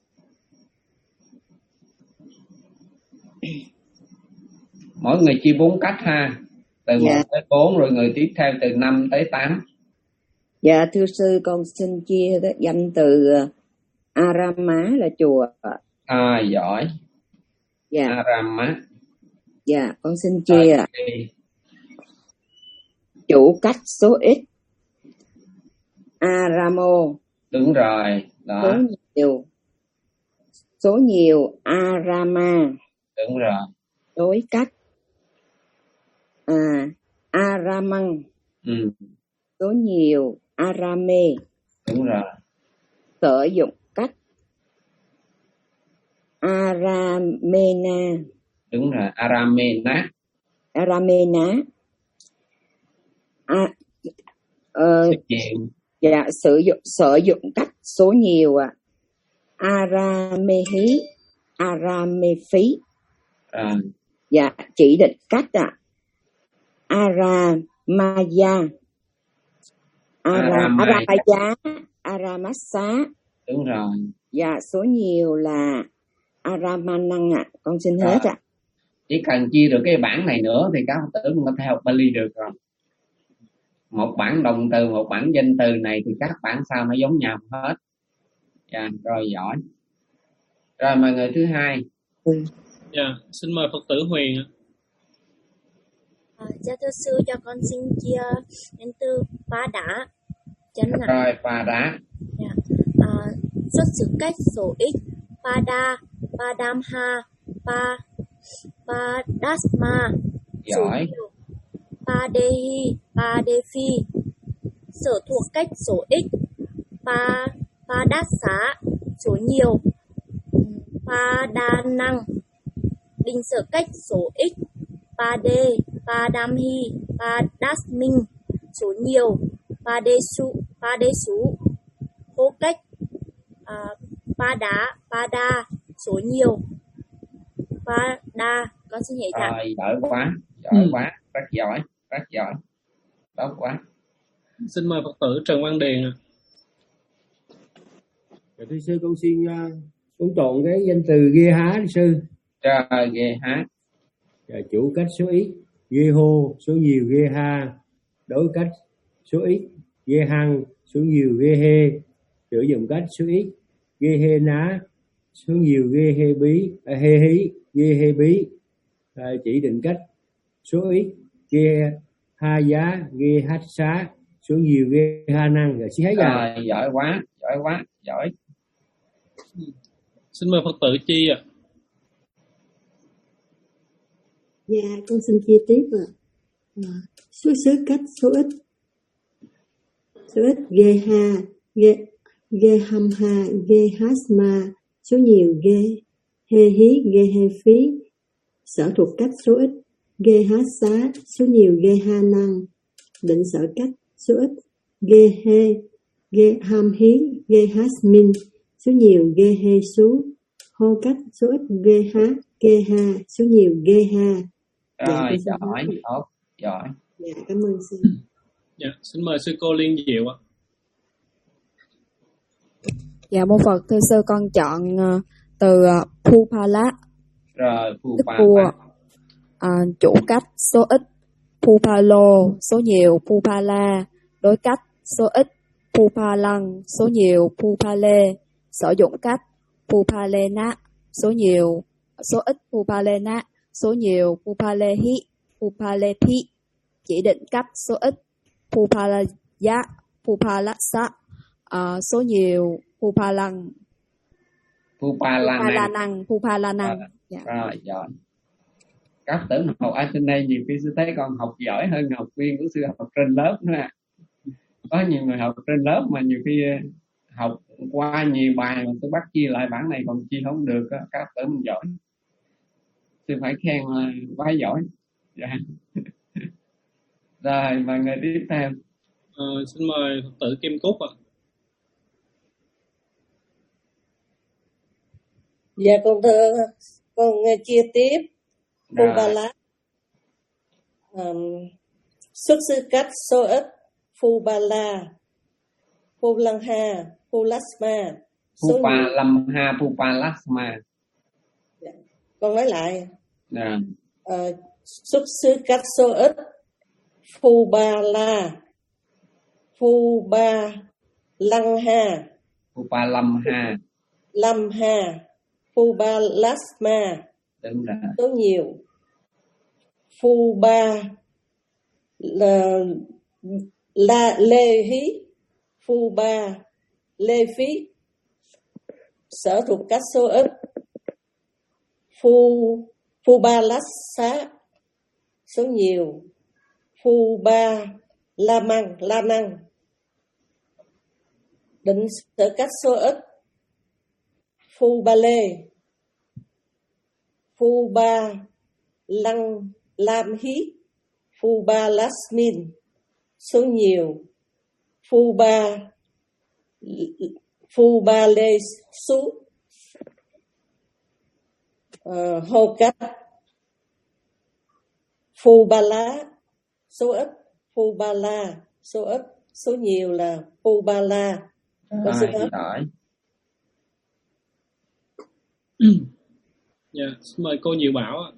Speaker 3: Mỗi người chia bốn cách ha, từ
Speaker 11: dạ.
Speaker 3: một tới bốn, rồi người tiếp theo từ năm tới tám.
Speaker 11: Dạ thưa sư, con xin chia danh từ Arama là chùa.
Speaker 3: À giỏi.
Speaker 11: Dạ.
Speaker 3: Arama.
Speaker 11: Dạ, con xin chia ạ. Chủ cách số ít. Aramo.
Speaker 3: Đúng rồi. Đó.
Speaker 11: Số nhiều. Số nhiều. Arama.
Speaker 3: Đúng rồi.
Speaker 11: Đối cách. À, Aramang.
Speaker 3: Ừ.
Speaker 11: Số nhiều. Arame.
Speaker 3: Đúng rồi.
Speaker 11: Sử dụng cách. Aramena.
Speaker 3: Đúng rồi. Aramena.
Speaker 11: Aramena. À, ờ, dạ, sử dụng sử dụng cách số nhiều ạ. À. Aramehi. Aramephí.
Speaker 3: À.
Speaker 11: Dạ, chỉ định cách ạ. À. Aramaya. Aram, Aramaya. Aramasa.
Speaker 3: Đúng rồi.
Speaker 11: Dạ, số nhiều là Aramanang ạ. À. Con xin hết ạ. À.
Speaker 3: Chỉ cần chia được cái bảng này nữa thì các Phật tử có thể học Bali được rồi. Một bảng động từ, một bảng danh từ này thì các bảng sau nó giống nhau hết. Dạ, rồi giỏi. Rồi mời người thứ hai.
Speaker 5: Dạ, xin mời Phật tử Huyền.
Speaker 7: À, dạ thưa sư, cho con xin chia đến từ Ba Đá. Chân ạ.
Speaker 3: Rồi, Ba Đá.
Speaker 7: Dạ. À, xuất xứ cách số ít. Ba Đa, Ba Đam Ha, Ba Ba Dasma.
Speaker 3: Giỏi.
Speaker 7: Ba Dehi, Ba Defi. Sở thuộc cách số ít. Ba Ba Đát Xá, số nhiều. Ba Đa Năng. Định sở cách số ít. Ba Đê, Ba Đam Hi, Ba Đát Minh, số nhiều. Ba Đê Su, Ba Đê Sú. Hô cách. À, Ba Đá, Ba Đa, số nhiều. Ba Đa, con xin hết ạ.
Speaker 3: Rồi, giỏi quá, giỏi ừ. quá, rất giỏi, rất giỏi, tốt quá.
Speaker 5: Xin mời Phật tử Trần Văn Điền.
Speaker 8: Dạ, thưa sư, con xin uh, con chọn cái danh từ ghê há đi sư.
Speaker 3: Trời, ghê há.
Speaker 8: Dạ, chủ cách số ít. Ghê hô, số nhiều. Ghê ha, đối cách số ít. Ghê hăng, số nhiều. Ghê hê, sử dụng cách số ít. Ghê hê ná, số nhiều. Ghê hê bí, à, hê hí, ghê hê bí, à, chỉ định cách số ít. Ghê ha giá, ghê hát xá, số nhiều. Ghê ha năng. Rồi xin hết
Speaker 3: rồi. Rồi, giỏi quá, giỏi quá, giỏi.
Speaker 5: Xin mời Phật tử Chi ạ.
Speaker 13: Dạ, con xin chia tiếp ạ. À, xuất xứ cách số ít. Số ít. Ghê ha, ghê ghê hâm ha, ghê hasma, số nhiều. Ghê hê hí, ghê hê phí, sở thuộc cách số ít. Ghê hát xá, số nhiều. Ghê ha năng, định sở cách số ít. Ghê hê, ghê ham hí, ghê hasmin, số nhiều. Ghê hê sú, hô cách số ít. Ghê hát, ghê ha, số nhiều. Ghê ha.
Speaker 3: Rồi, dạ, giỏi, tốt, giỏi.
Speaker 13: Dạ, cảm ơn sư.
Speaker 5: Dạ, xin mời sư cô Liên Diệu ạ.
Speaker 15: Dạ, mô Phật, thưa sư, con chọn uh, từ uh, Phupala.
Speaker 3: Rồi, Phupala.
Speaker 15: Vua, uh, chủ cách số ít. Phupalo, số nhiều. Phupala, đối cách số ít. Phupalang, số nhiều. Phupale, sử dụng cách. Phupalena, số nhiều. Số ít. Phupalena, số nhiều. Phupalehi, Phupalepi, chỉ định cách số ít. Phupalaya, Phupalasa, uh, số nhiều. Phupalang, Phupalanang, Phupalanang.
Speaker 3: Dạ. Rồi, giỏi. Các tử học ở trên đây nhiều khi sư thấy con học giỏi hơn học viên của sư học trên lớp nữa. Có nhiều người học trên lớp mà nhiều khi học qua nhiều bài mà tôi bắt chia lại bản này còn chia không được. Các tử mình giỏi, sư phải khen là quá giỏi. Dạ. Rồi, và người tiếp theo.
Speaker 5: Ờ, xin mời Phật tử Kim Cúc ạ.
Speaker 9: Dạ, con thưa, con chia tiếp. Phupala, um, xuất xứ cách số ít. Phupala, Phulanha, Phulasma,
Speaker 3: Phupalamha, Phupalasma.
Speaker 9: Dạ. Con nói lại.
Speaker 3: Dạ.
Speaker 9: Uh, xuất xứ cách số ít. Phupala, Phubalanha,
Speaker 3: Phupalamha,
Speaker 9: Lamha, Phubalasma.
Speaker 3: Đúng rồi.
Speaker 9: Số nhiều. Phu ba là la lê hí. Phu ba lê phí, sở thuộc các số ít. Phu phu ba lát xá, số nhiều. Phu ba la măng, la năng, định sở cách số ít. Phu ba lê, phu ba lăng lam hí, phu ba lasmin, số nhiều. Phu ba phu ba lê sú, uh, hô cách. Phu ba lá, số ít. Phu ba la, số ít. Số nhiều là phu ba la. Con xin hết.
Speaker 5: Dạ, xin mời cô Diệu Bảo ạ.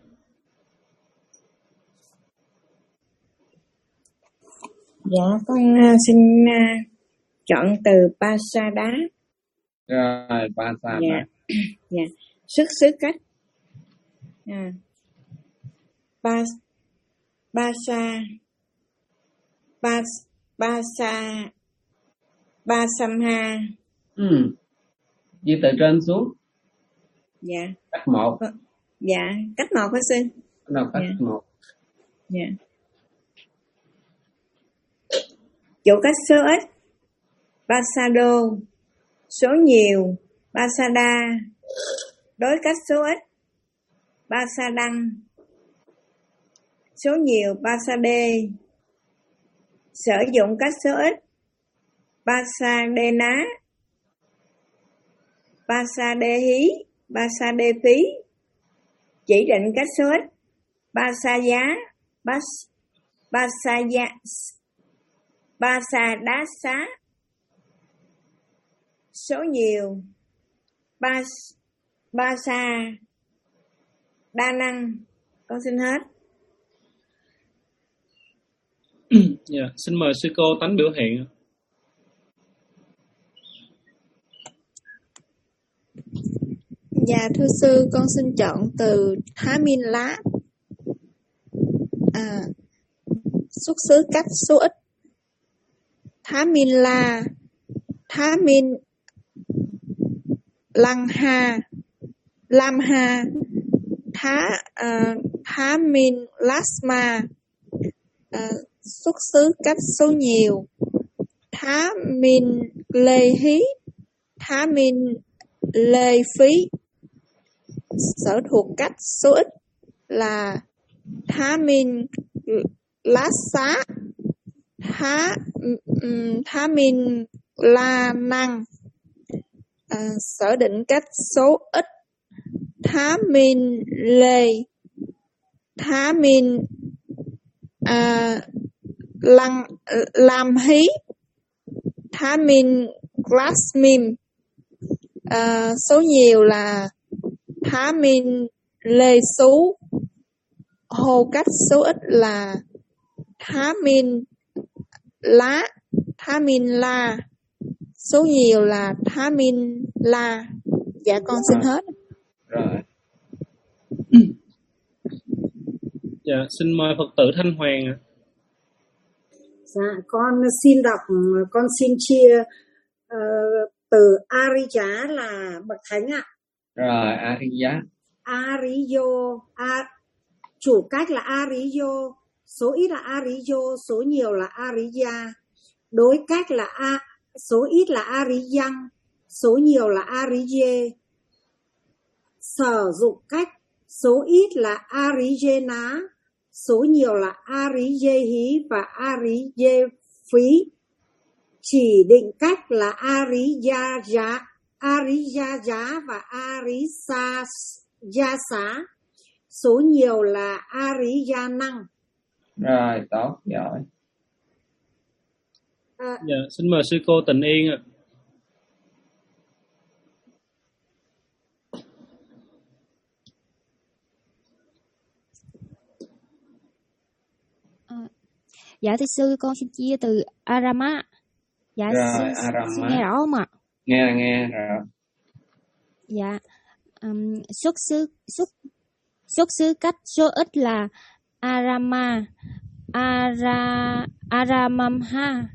Speaker 4: Dạ, con uh, xin uh, chọn từ Pasada.
Speaker 3: Rồi, Pasada.
Speaker 4: Dạ, dạ. Xuất xứ cách. À. Pas, Pasa, Pas, Pasa, Pasamha.
Speaker 3: Ừ. Đi từ trên xuống.
Speaker 4: Dạ.
Speaker 3: Cách một.
Speaker 4: Dạ, cách một hả sư?
Speaker 3: Nào cách
Speaker 4: dạ.
Speaker 3: một.
Speaker 4: Dạ. Chủ cách số ít. Pasado, số nhiều. Pasada, đối cách số ít. Pasadang, số nhiều. Pasade, sử dụng cách số ít. Pasadena, Pasadehí, Pasadephi, chỉ định cách số ít. Pasaya, Pas, Pasaya, Pasadasa, số nhiều. Pas, Pasa, đa năng. Con xin hết.
Speaker 5: Dạ, xin mời sư cô tánh biểu hiện.
Speaker 12: Dạ thưa sư, con xin chọn từ Thá Min Lá. À, xuất xứ cách số ít. Thá Min La, Thá Min Lăng Ha, Lam Ha, Thá uh, Thá Min Lasma, uh, xuất xứ cách số nhiều. Thá Min Lê Hí, Thá Min Lê Phí, sở thuộc cách số ít là Thá Min Lá Xá, Thá um, Thá Min La Năng, à, sở định cách số ít Thá Min Lê, Thá Min à, Lăng Lam Hí, Thá Min Glasmim, à, số nhiều là Thá Min Lê Sú, hô cách số ít là Thá Min Lá, Thá Min La, số nhiều là Thá Min La. Dạ con xin hết.
Speaker 3: Rồi.
Speaker 5: Dạ, xin mời Phật tử Thanh Hoàng ạ.
Speaker 16: Dạ, con xin đọc, con xin chia uh, từ Ariya là bậc thánh ạ.
Speaker 3: Rồi, Ariya.
Speaker 16: Ariyo, a, chủ cách là Ariyo, số ít là Ariyo, số nhiều là Ariya. Đối cách là a, số ít là Ariyang, số nhiều là Ariye. Sử dụng cách, số ít là Ariyena, số nhiều là Ariyehi và Ariyefi. Chỉ định cách là Ariyaja, Ariyaja và Arisayasa, số nhiều là Ariyanang.
Speaker 3: Rồi, tốt, giỏi.
Speaker 5: À, dạ, xin mời sư cô Tịnh Yên ạ.
Speaker 17: À, dạ thưa sư, con xin chia từ Arama. Dạ
Speaker 3: rồi,
Speaker 17: xin,
Speaker 3: Arama.
Speaker 17: xin nghe rõ không ạ?
Speaker 3: Nghe nghe rồi.
Speaker 17: Dạ um, xuất xứ xuất Xuất xứ cách số ít là Arama, Ara, Aramamha,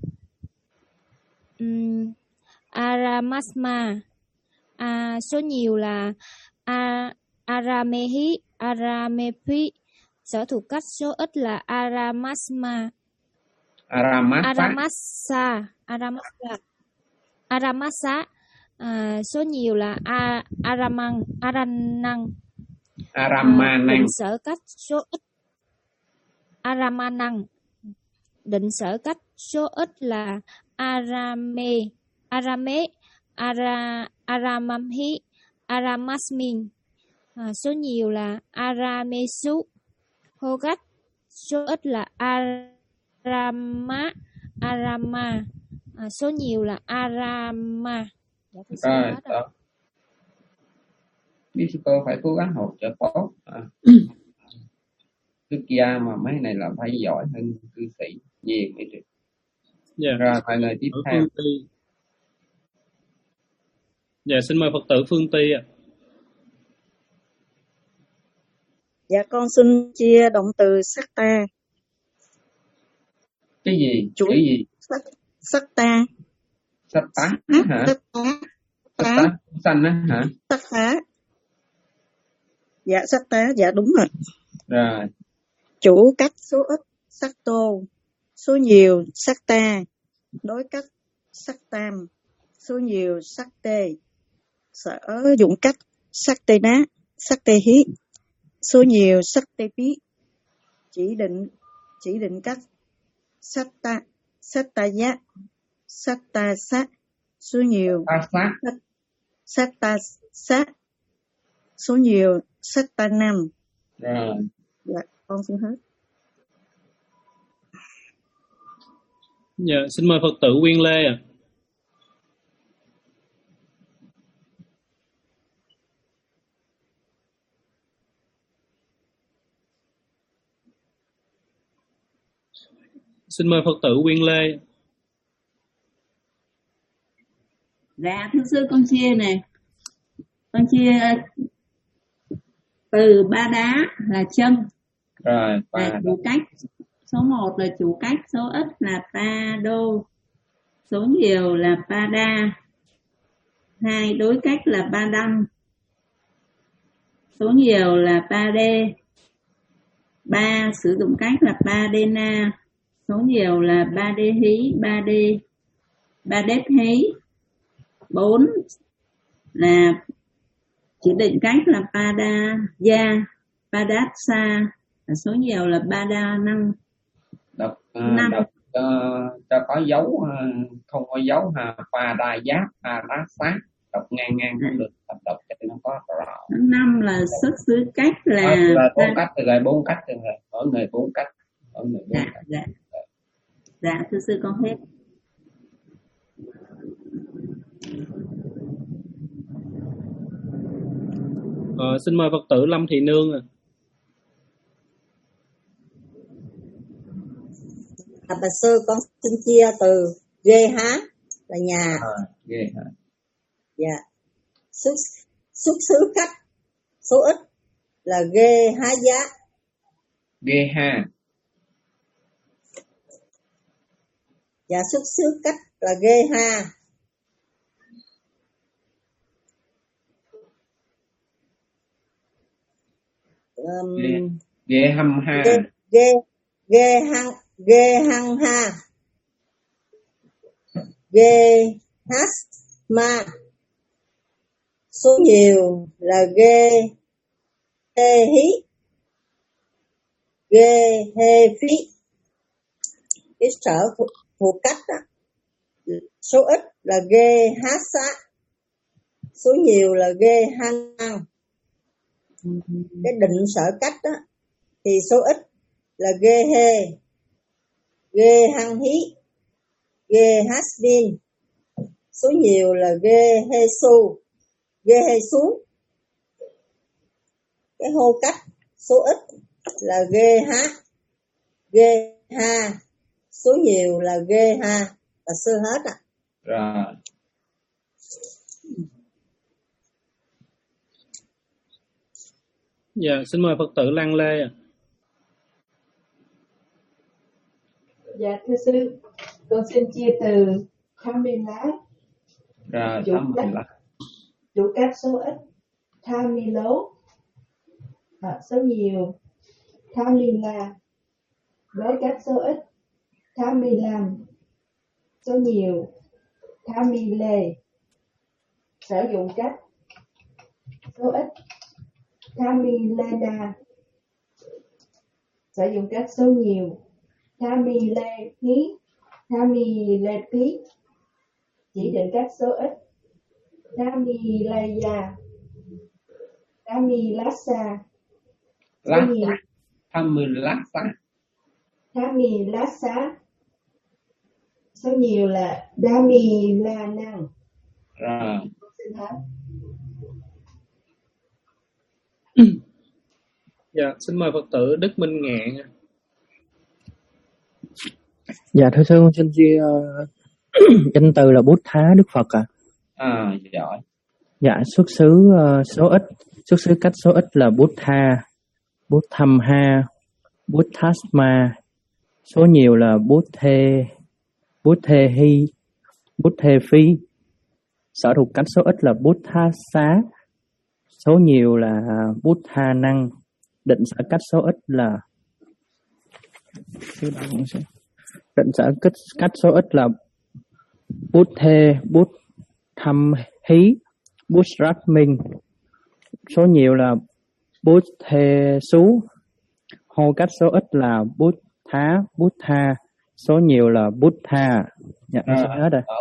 Speaker 17: um, Aramasma. À, số nhiều là A, Aramehi, Aramepi. Sở thuộc cách số ít là Aramasma,
Speaker 3: Aramasa.
Speaker 17: Aramasa, Aramasa, Aramasa. À, số nhiều là A, Aramang, Aranang.
Speaker 3: Aramanang.
Speaker 17: À, định sở cách số ít Aramanang. Định sở cách số ít là Arame, Arame, Ara, Aramamhi, Aramasmin. À, số nhiều là Aramesu. Hô cách số ít là Arama, Arama. À, số nhiều là Arama. Dạ,
Speaker 3: Rồi, đó. Biết sư cô phải cố gắng học cho tốt. À. Trước kia mà mấy này là phải giỏi hơn cư sĩ nhiều mới được.
Speaker 5: Dạ.
Speaker 3: Rồi, mọi người tiếp
Speaker 5: Ở
Speaker 3: theo.
Speaker 5: Phương Ti. Dạ, xin mời Phật tử Phương Ti ạ.
Speaker 18: Dạ, con xin chia động từ sắc ta.
Speaker 3: Cái gì?
Speaker 18: Chủ
Speaker 3: Cái gì?
Speaker 18: sắc, sắc ta.
Speaker 3: Sắc tá hả?
Speaker 18: Sắc tá.
Speaker 3: Sắc tá xanh á hả?
Speaker 18: Sắc tá. Dạ, sắc tá, dạ đúng rồi.
Speaker 3: Rồi.
Speaker 18: Chủ cách số ít sắc tô, số nhiều sắc ta, đối cách sắc tam, số nhiều sắc tê. Sở dụng cách sắc tê ná, sắc tê hí, số nhiều sắc tê pí. Chỉ định chỉ định cách sắc ta, sắc ta giá, sắc ta sát, số nhiều
Speaker 3: sắc
Speaker 18: sắc ta sát, số nhiều sắc ta năm.
Speaker 3: Rồi.
Speaker 18: Dạ, con xin hết.
Speaker 5: Dạ, xin mời Phật tử Quyên Lê ạ. Xin mời Phật tử Quyên Lê.
Speaker 19: Dạ, thưa sư con chia này. Con chia từ ba đá là chân.
Speaker 3: Rồi,
Speaker 19: là chủ cách. Số một là chủ cách, số ít là pa đô, số nhiều là pa đa. Hai đối cách là pa đăng, số nhiều là pa đê. Ba sử dụng cách là pa đê na, số nhiều là ba đê hí, ba đê, ba đếp hí. Bốn là chỉ định cách là pa đa gia, pa đát sa, số nhiều là ba đa năng.
Speaker 3: Đọc, uh, đọc cho, cho có dấu, uh, không có dấu ha, pa đa giáp, pa đát sát, đọc ngang ngang cũng được, đọc, đọc cho nó có rõ.
Speaker 19: Năm là xuất xứ cách là,
Speaker 3: à, là bốn cách từ rồi bốn cách từ rồi mỗi người bốn cách, mỗi người bốn
Speaker 19: dạ,
Speaker 3: cách.
Speaker 19: Dạ. Dạ, thưa sư con hết.
Speaker 5: Ờ, xin mời Phật tử Lâm Thị Nương ạ.
Speaker 4: À, bà sư con xin chia từ ghê há là nhà.
Speaker 3: À, ghê hả?
Speaker 4: Dạ. Xuất, xuất xứ cách số ít là ghê há giá.
Speaker 3: Ghê ha.
Speaker 4: Dạ, xuất xứ cách là ghê ha. Um,
Speaker 3: ghê, ghê hăm ha.
Speaker 4: Ghê, ghê, ghê hăng, ghê hăng ha. Ghê hát ma. Số nhiều là ghê hê hí, ghê hê phí. Cái sở thuộc cách đó, số ít là ghê hát xá, số nhiều là ghê hăng năng. Cái định sở cách đó thì số ít là ghê hê, ghê hăng hí, ghê hát bin, số nhiều là ghê hê su, ghê hê xuống. Cái hô cách số ít là ghê há, ghê ha, số nhiều là ghê ha. Là sư hết ạ. À.
Speaker 3: Rồi.
Speaker 5: Dạ, xin mời Phật tử Lan Lê ạ.
Speaker 20: Dạ thưa sư, con xin chia từ tham mi lá,
Speaker 3: Rồi,
Speaker 20: chủ
Speaker 3: tham
Speaker 20: cách,
Speaker 3: mi lá.
Speaker 20: chủ cách số ít, tham mi lố, à, số nhiều, tham mi là, đối cách số ít, tham mi làm, số nhiều, tham mi lề, sử dụng cách số ít, tham mi lê đa, sử dụng cách số nhiều, tham mi lê khí, tham mi lê khí, chỉ định cách số ít, tham mi lê già, tham mi lá xa, số
Speaker 3: Lá
Speaker 20: nhiều,
Speaker 3: xá. Tham mi lá xá.
Speaker 20: tham mi lá xá, số nhiều là đa mi la năng.
Speaker 3: Rồi.
Speaker 20: Xin hết.
Speaker 5: Dạ, xin mời Phật tử Đức Minh Ngạn.
Speaker 21: Dạ thưa sư, con xin chia uh, danh từ là Bút Thá Đức Phật ạ. À.
Speaker 3: À, giỏi.
Speaker 21: Dạ, xuất xứ uh, số ít, xuất xứ cách số ít là Bút Tha, Bút Tham Ha, Bút Thasma, số nhiều là Bút Thê, Bút Thê Hy, Bút Thê Phi. Sở thuộc cách số ít là Bút Tha Xá, số nhiều là Bút Tha Năng. Định sở cách số ít là định sở cách cách số ít là Bút Thê, Bút Thăm Hí, Bút Rát Minh. Số nhiều là Bút Thê Xú. Hô cách số ít là Bút Thá, Bút Tha. Số nhiều là Bút Tha. Dạ,
Speaker 3: Rồi,
Speaker 21: xin hết rồi.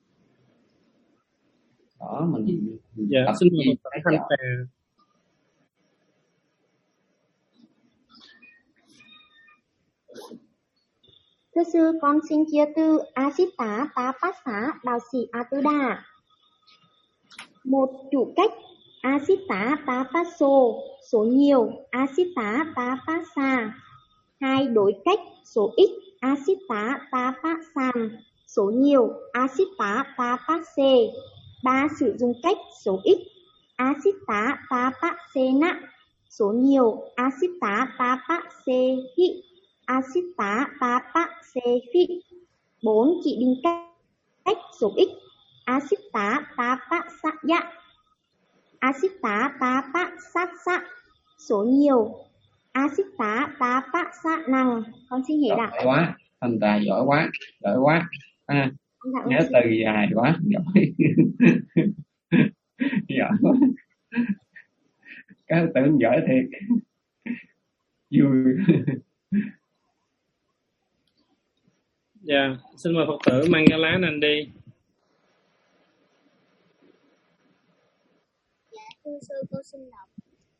Speaker 3: Đó, mình
Speaker 5: Dạ,
Speaker 3: tập
Speaker 5: xin
Speaker 3: gì
Speaker 5: mời Phật
Speaker 3: phải
Speaker 5: tử Thanh
Speaker 3: giỏi.
Speaker 5: Trà.
Speaker 22: Thưa sư, con xin chia từ Asita Tapasa Đạo Sĩ A Tư Đà. Một chủ cách Asita Tapaso, số nhiều Asita Tapasa. Hai đối cách số ít Asita Tapasan, số nhiều Asita Tapase. Ba sử dụng cách số ít Asita Tapasena, số nhiều Asita Tapasehi, Asita Tapasehi. Bốn chỉ định cách, cách số ít Asita Tapasaya, Asita Tapasasa, số nhiều Asita Tapasanang. Con xin hiểu ạ.
Speaker 3: Giỏi quá, Thanh Trà giỏi quá, giỏi quá. À, nhớ từ dài quá, giỏi. Giỏi quá. Các tưởng giỏi thiệt. Vui.
Speaker 5: Dạ, xin mời Phật tử Mangala Nandi.
Speaker 7: Dạ, thưa sư, con xin đọc.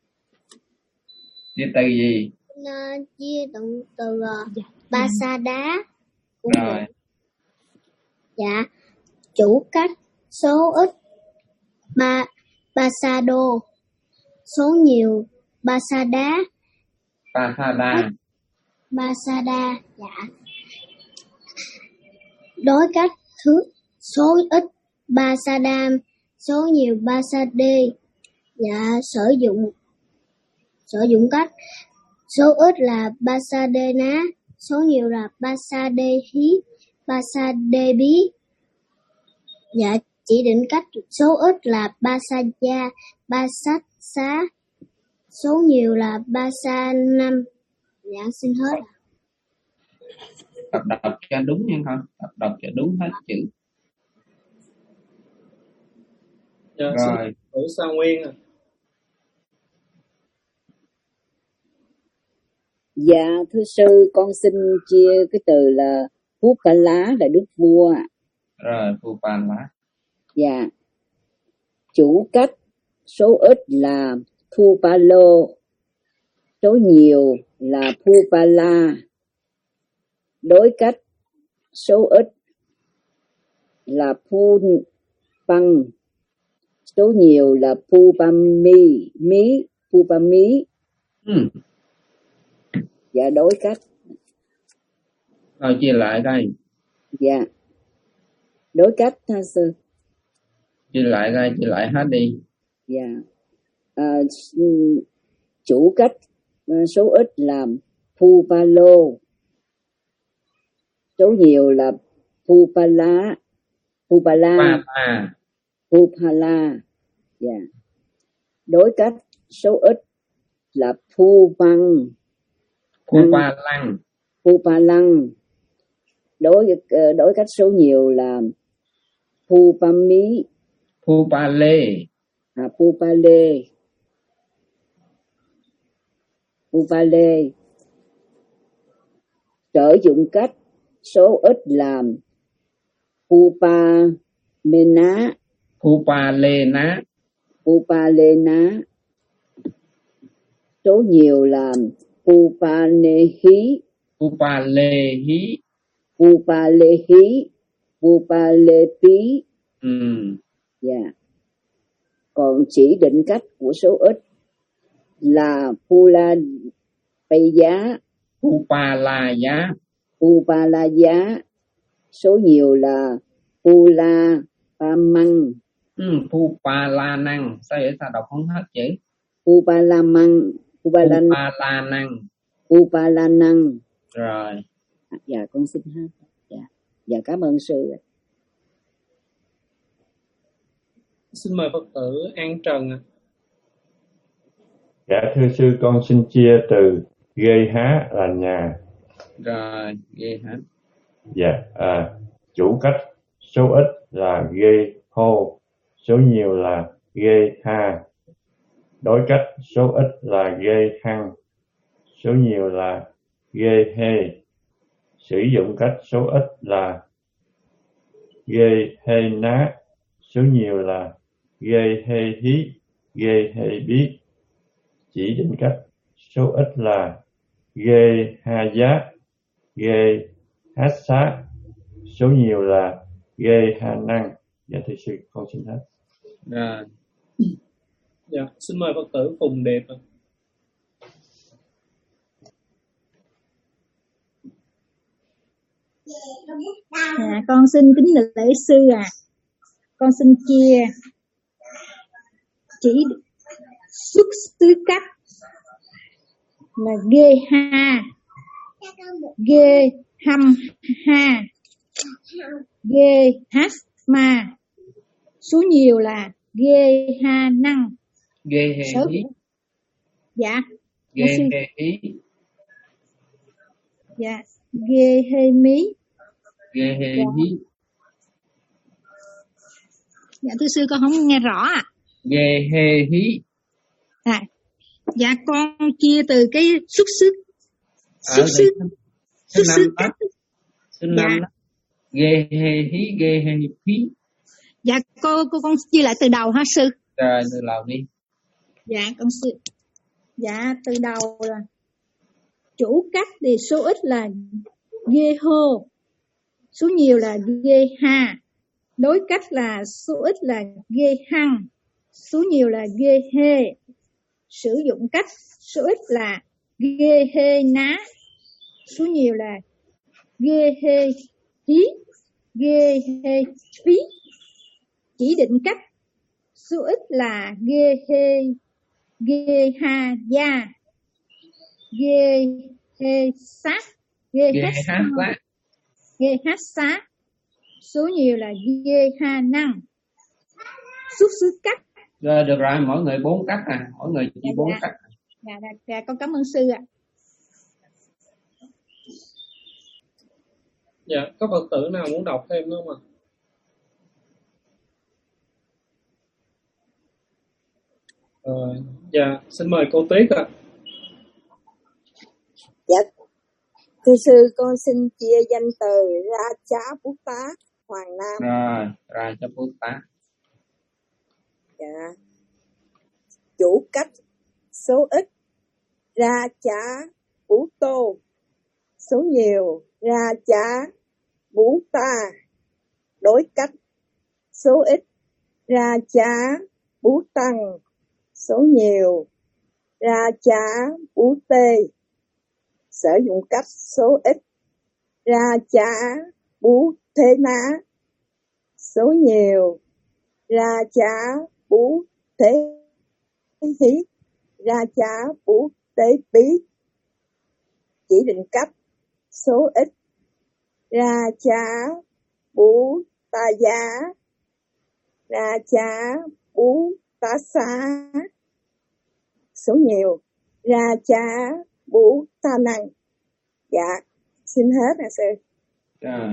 Speaker 3: Chia từ gì?
Speaker 7: Con uh, chia động từ uh, Basada.
Speaker 3: Rồi.
Speaker 7: Dạ, chủ cách số ít ba Basado, số nhiều Basada.
Speaker 3: Basada.
Speaker 7: Basada, dạ. Đối cách thứ số ít Basadam, số nhiều Basade. Dạ, sử dụng sử dụng cách số ít là Basadena, số nhiều là Basadehi, Basadebi. Dạ, chỉ định cách số ít là Basaya, Basatsa, số nhiều là Basanam. Dạ, xin hết.
Speaker 3: Đọc đọc cho đúng nha con, đọc đọc cho đúng hết chữ.
Speaker 5: Dạ,
Speaker 3: rồi.
Speaker 5: Xin thử Sa Nguyên à.
Speaker 11: Dạ thưa sư, con xin chia cái từ là Phupala là đức vua.
Speaker 3: Rồi, Phupala.
Speaker 11: Dạ. Chủ cách số ít là Phupalo, số nhiều là Phupala. Đối cách số ít là Phun Băng, số nhiều là Phupami, Mí, Phupami.
Speaker 3: Ừ.
Speaker 11: Dạ, đối cách.
Speaker 3: Rồi chia lại đây.
Speaker 11: Dạ. Đối cách tha sư.
Speaker 3: Chia lại đây, chia lại hết đi.
Speaker 11: Dạ. À, chủ cách số ít là Phupalo, số nhiều là Phupala, Phupala,
Speaker 3: Phupala,
Speaker 11: Phupala. Yeah. Đối cách số ít là Phupang,
Speaker 3: Phupalang,
Speaker 11: Phupalang. Đối đối cách số nhiều là Phupami,
Speaker 3: Phupale,
Speaker 11: à, Phupale, Phupale. Sử dụng cách số ít là Phupamena,
Speaker 3: Phupalena,
Speaker 11: Phupalena. Số nhiều là Phupanehi,
Speaker 3: Phupalehi,
Speaker 11: Phupalehi, Phupalepi.
Speaker 3: Ừ.
Speaker 11: Yeah. Còn chỉ định cách của số ít là Phulapaya,
Speaker 3: Phupalaya,
Speaker 11: Phupalaya. Số nhiều là Phulapamang,
Speaker 3: ừ, Phupalanang. Sao vậy? Sao đọc không hết chữ?
Speaker 11: Phupalamang, Phupalan,
Speaker 3: Phupalanang.
Speaker 11: Phupalanang.
Speaker 3: Rồi.
Speaker 11: À, dạ con xin hết. Dạ, dạ cảm ơn sư.
Speaker 5: Xin mời Phật tử An Trần ạ.
Speaker 10: Dạ thưa sư, con xin chia từ ghê há là nhà.
Speaker 3: Rồi, ghê há.
Speaker 10: Dạ, à, chủ cách số ít là ghê hô, số nhiều là ghê ha. Đối cách số ít là ghê hăng, số nhiều là ghê hê. Sử dụng cách số ít là ghê hê ná, số nhiều là ghê hê hí, ghê hê biết. Chỉ định cách số ít là ghê ha giá, ghê hát xá, số nhiều là ghê ha năng. Dạ thưa sư, con xin hết.
Speaker 3: Rồi.
Speaker 5: Dạ, xin mời Phật tử Phùng Đẹp ạ.
Speaker 1: Dạ, con xin kính lễ sư à. Con xin chia chỉ xuất xứ cách là ghê ha, ghê hăm ha, ghê hát ma. Số nhiều là ghê ha năng.
Speaker 3: Ghê hê
Speaker 1: Số...
Speaker 3: hí.
Speaker 1: Dạ.
Speaker 3: Ghê hê hí.
Speaker 1: Dạ. Ghê hê mí.
Speaker 3: Ghê hê
Speaker 1: Dạ.
Speaker 3: hí.
Speaker 1: Dạ thưa sư con không nghe rõ ạ. À.
Speaker 3: Ghê hê hí.
Speaker 1: À, dạ con chia từ cái xuất xứ xuất xứ xuất xứ cách.
Speaker 3: Số năm đó. Ghê hê hí, ghê hê hí.
Speaker 1: Dạ cô cô con chia lại từ đầu ha sư.
Speaker 3: Rồi từ đầu đi.
Speaker 1: Dạ con sư. Dạ từ đầu là chủ cách thì số ít là ghê hô, số nhiều là ghê ha. Đối cách là số ít là ghê hăng, số nhiều là ghê hê. Sử dụng cách số ít là ghê hê ná, số nhiều là ghê hê hí, ghê hê phí. Chỉ định cách số ít là ghê hê, ghê ha gia, ghê hê sát, ghê hát sát, ghê hát sát. Số nhiều là ghê ha năng. Xuất xứ cách.
Speaker 3: Rồi được rồi, mỗi người bốn cách à, mỗi người chỉ bốn cách.
Speaker 1: Dạ, dạ, dạ, con cảm ơn sư ạ.
Speaker 5: Dạ, có Phật tử nào muốn đọc thêm nữa không ạ? Ờ, dạ, xin mời cô Tuyết ạ.
Speaker 4: Dạ, thưa sư, con xin chia danh từ Ra Chá Bút Tá, Hoàng Nam.
Speaker 3: Rồi, Ra Chá Bút Tá.
Speaker 4: Dạ. Chủ cách số ít Ra Chá Bú Tô, số nhiều Ra Chá Bú Ta. Đối cách số ít Ra Chá Bú Tăng, số nhiều Ra Chá Bú Tê. Sử dụng cách số ít Ra Chá Bú Thế Ná, số nhiều Ra Chá Bú Thế Thí,
Speaker 2: Ra chá bú tế bí, chỉ định cách số ít. Ra chá bú ta giá, ra chá bú tá xá, số nhiều. Ra chá bú ta năng. Dạ, xin hết nè sư.
Speaker 3: Rồi.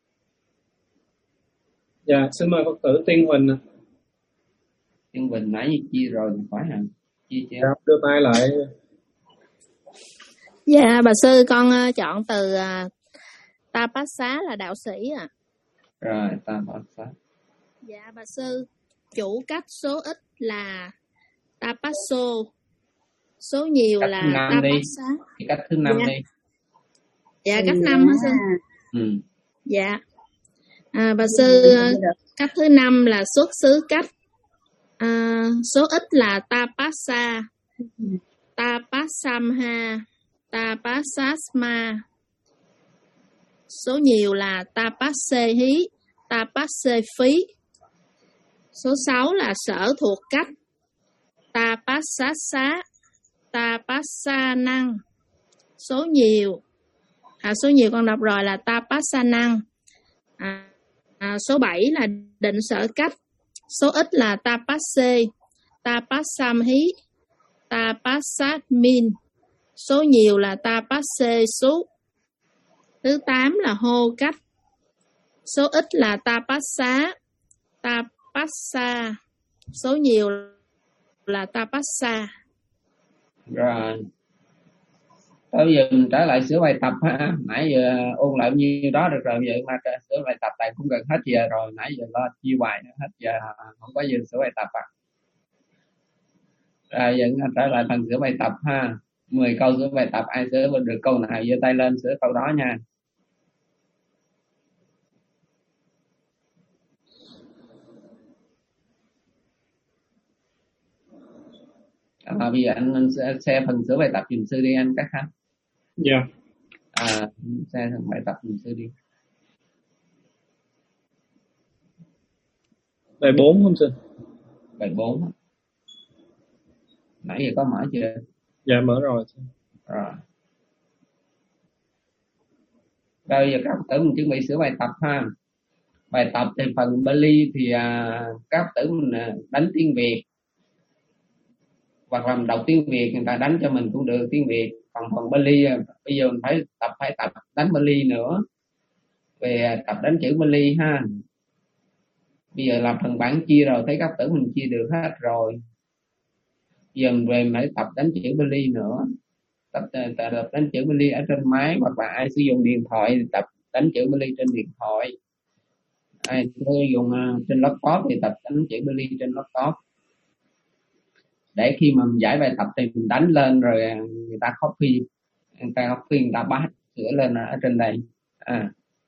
Speaker 5: Dạ, xin mời Phật tử Tiên Huỳnh.
Speaker 3: Tiên Huỳnh nãy như chia rồi thì phải hả? Chia chưa?
Speaker 5: Dạ, đưa tay lại.
Speaker 14: Dạ, bà sư con uh, chọn từ uh, Tapassa là đạo sĩ à.
Speaker 3: Rồi, Tapassa.
Speaker 14: Dạ, bà sư, chủ cách số ít là Tapasso, số nhiều cách là Tapassa.
Speaker 3: Cái cách thứ năm
Speaker 14: dạ.
Speaker 3: đi.
Speaker 14: Dạ, cách năm hả sư?
Speaker 3: Ừ.
Speaker 14: Dạ. À, bà sư, cách thứ năm là xuất xứ cách. À, số ít là Tapassa, Tapassamha, Tapassasma. Số nhiều là Tapassehi, Tapassephí. Số sáu là sở thuộc cách, Tapassassa, Tapassanang. Số nhiều, à, số nhiều con đọc rồi là Tapassanang. À, à, số bảy là định sở cách. Số ít là Tapasse, Tapassamhi, Tapassatmin. Số nhiều là Tapasse su. Thứ tám là hô cách. Số ít là Tapassa, Tapassa. Số nhiều là Tapassa.
Speaker 3: Rồi. Bây giờ mình trở lại sửa bài tập ha. Nãy giờ ôn lại nhiêu đó được rồi. Bây giờ mà sửa bài tập này cũng gần hết giờ rồi. Nãy giờ lo chia bài hết giờ không có giờ sửa bài tập à. Rồi giờ trở lại phần sửa bài tập ha. mười câu sửa bài tập, ai sửa được câu nào giơ tay lên sửa câu đó nha. À, bây giờ anh, anh xe phần sửa bài tập giùm sư đi anh các ha.
Speaker 5: Dạ. Yeah.
Speaker 3: À, xe phần bài tập giùm sư đi.
Speaker 5: Bài bốn không sư?
Speaker 3: Bài bốn. Nãy giờ có mở chưa?
Speaker 5: Dạ mở rồi.
Speaker 3: Rồi. Bây giờ các tử mình chuẩn bị sửa bài tập ha. Bài tập thì phần Bali thì à, các tử mình đánh tiếng Việt. Hoặc là mình đọc tiếng Việt, người ta đánh cho mình cũng được tiếng Việt. Còn phần Bali bây giờ mình phải tập phải tập đánh Bali nữa. Về tập đánh chữ Bali ha. Bây giờ làm phần bản chia rồi, thấy các tử mình chia được hết rồi. Bây giờ mình về phải tập đánh chữ Bali nữa. Tập, tập, tập đánh chữ Bali ở trên máy, hoặc là ai sử dụng điện thoại thì tập đánh chữ Bali trên điện thoại. Ai sử dụng uh, trên laptop thì tập đánh chữ Bali trên laptop. Để khi mà mình giải bài tập thì mình đánh lên rồi người ta copy, người ta copy, người ta bắt sửa lên ở trên đây. À.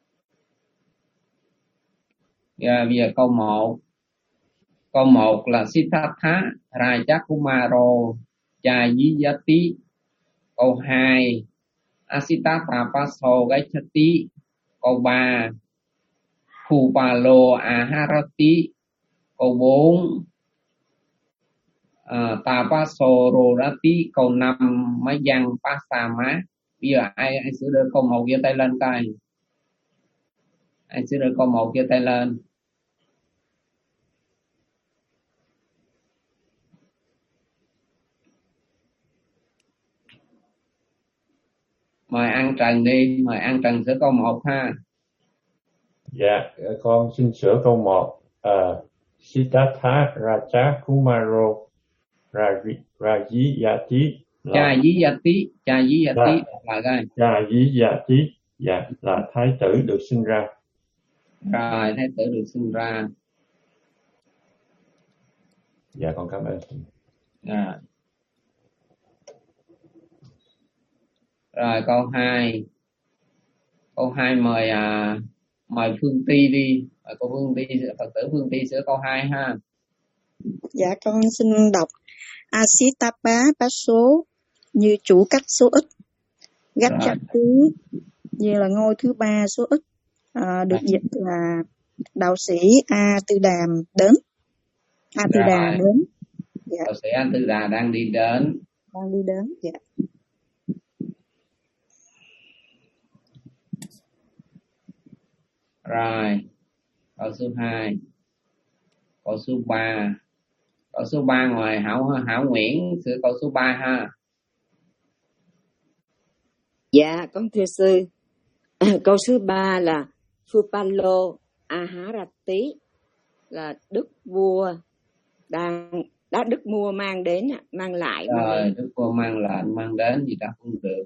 Speaker 3: Giờ, bây giờ câu một. Câu một là Siddhartha Rajakumaro Jayati. Câu hai Asita Tapaso Gachati. Câu ba Phupalo Aharati. Câu bốn uh, Tapaso Rorati. Câu năm Mayang Pasama. Bây giờ ai, ai sửa được câu một giơ tay lên coi. Ai sửa được câu một giơ tay lên. Mời An Trần đi, mời An Trần sửa câu một ha.
Speaker 10: Dạ, con xin sửa câu một. Uh, Siddhartha Rajakumaro Rajiyati.
Speaker 3: Jayati, Jayati là coi.
Speaker 10: Jayati, dạ, là thái tử được sinh ra.
Speaker 3: Rồi, thái tử được sinh ra.
Speaker 10: Dạ, con cảm ơn.
Speaker 3: Rồi. Rồi câu hai. Câu hai mời à, mời Phương Ti đi. Mời cô Phương Ti, Phật tử Phương Ti sửa câu hai ha.
Speaker 18: Dạ con xin đọc Asitapa Paso như chủ cách số ít. Gách chặt tứ như là ngôi thứ ba số ít. À, được dịch là đạo sĩ A Tư Đàm đến. A Tư Đà đến.
Speaker 3: Dạ. Đạo sĩ A Tư Đà đang đi đến.
Speaker 18: đang đi đến. Dạ.
Speaker 3: Rồi, câu số hai. Câu số ba. Câu số ba ngoài Hảo Hảo Nguyễn sửa câu số ba ha.
Speaker 11: Dạ, con thưa sư. Câu số ba là Phupalo Aharati, là đức vua đang đã đức vua mang đến, mang lại.
Speaker 3: Rồi, đức vua mang lại, mang đến gì đó cũng được.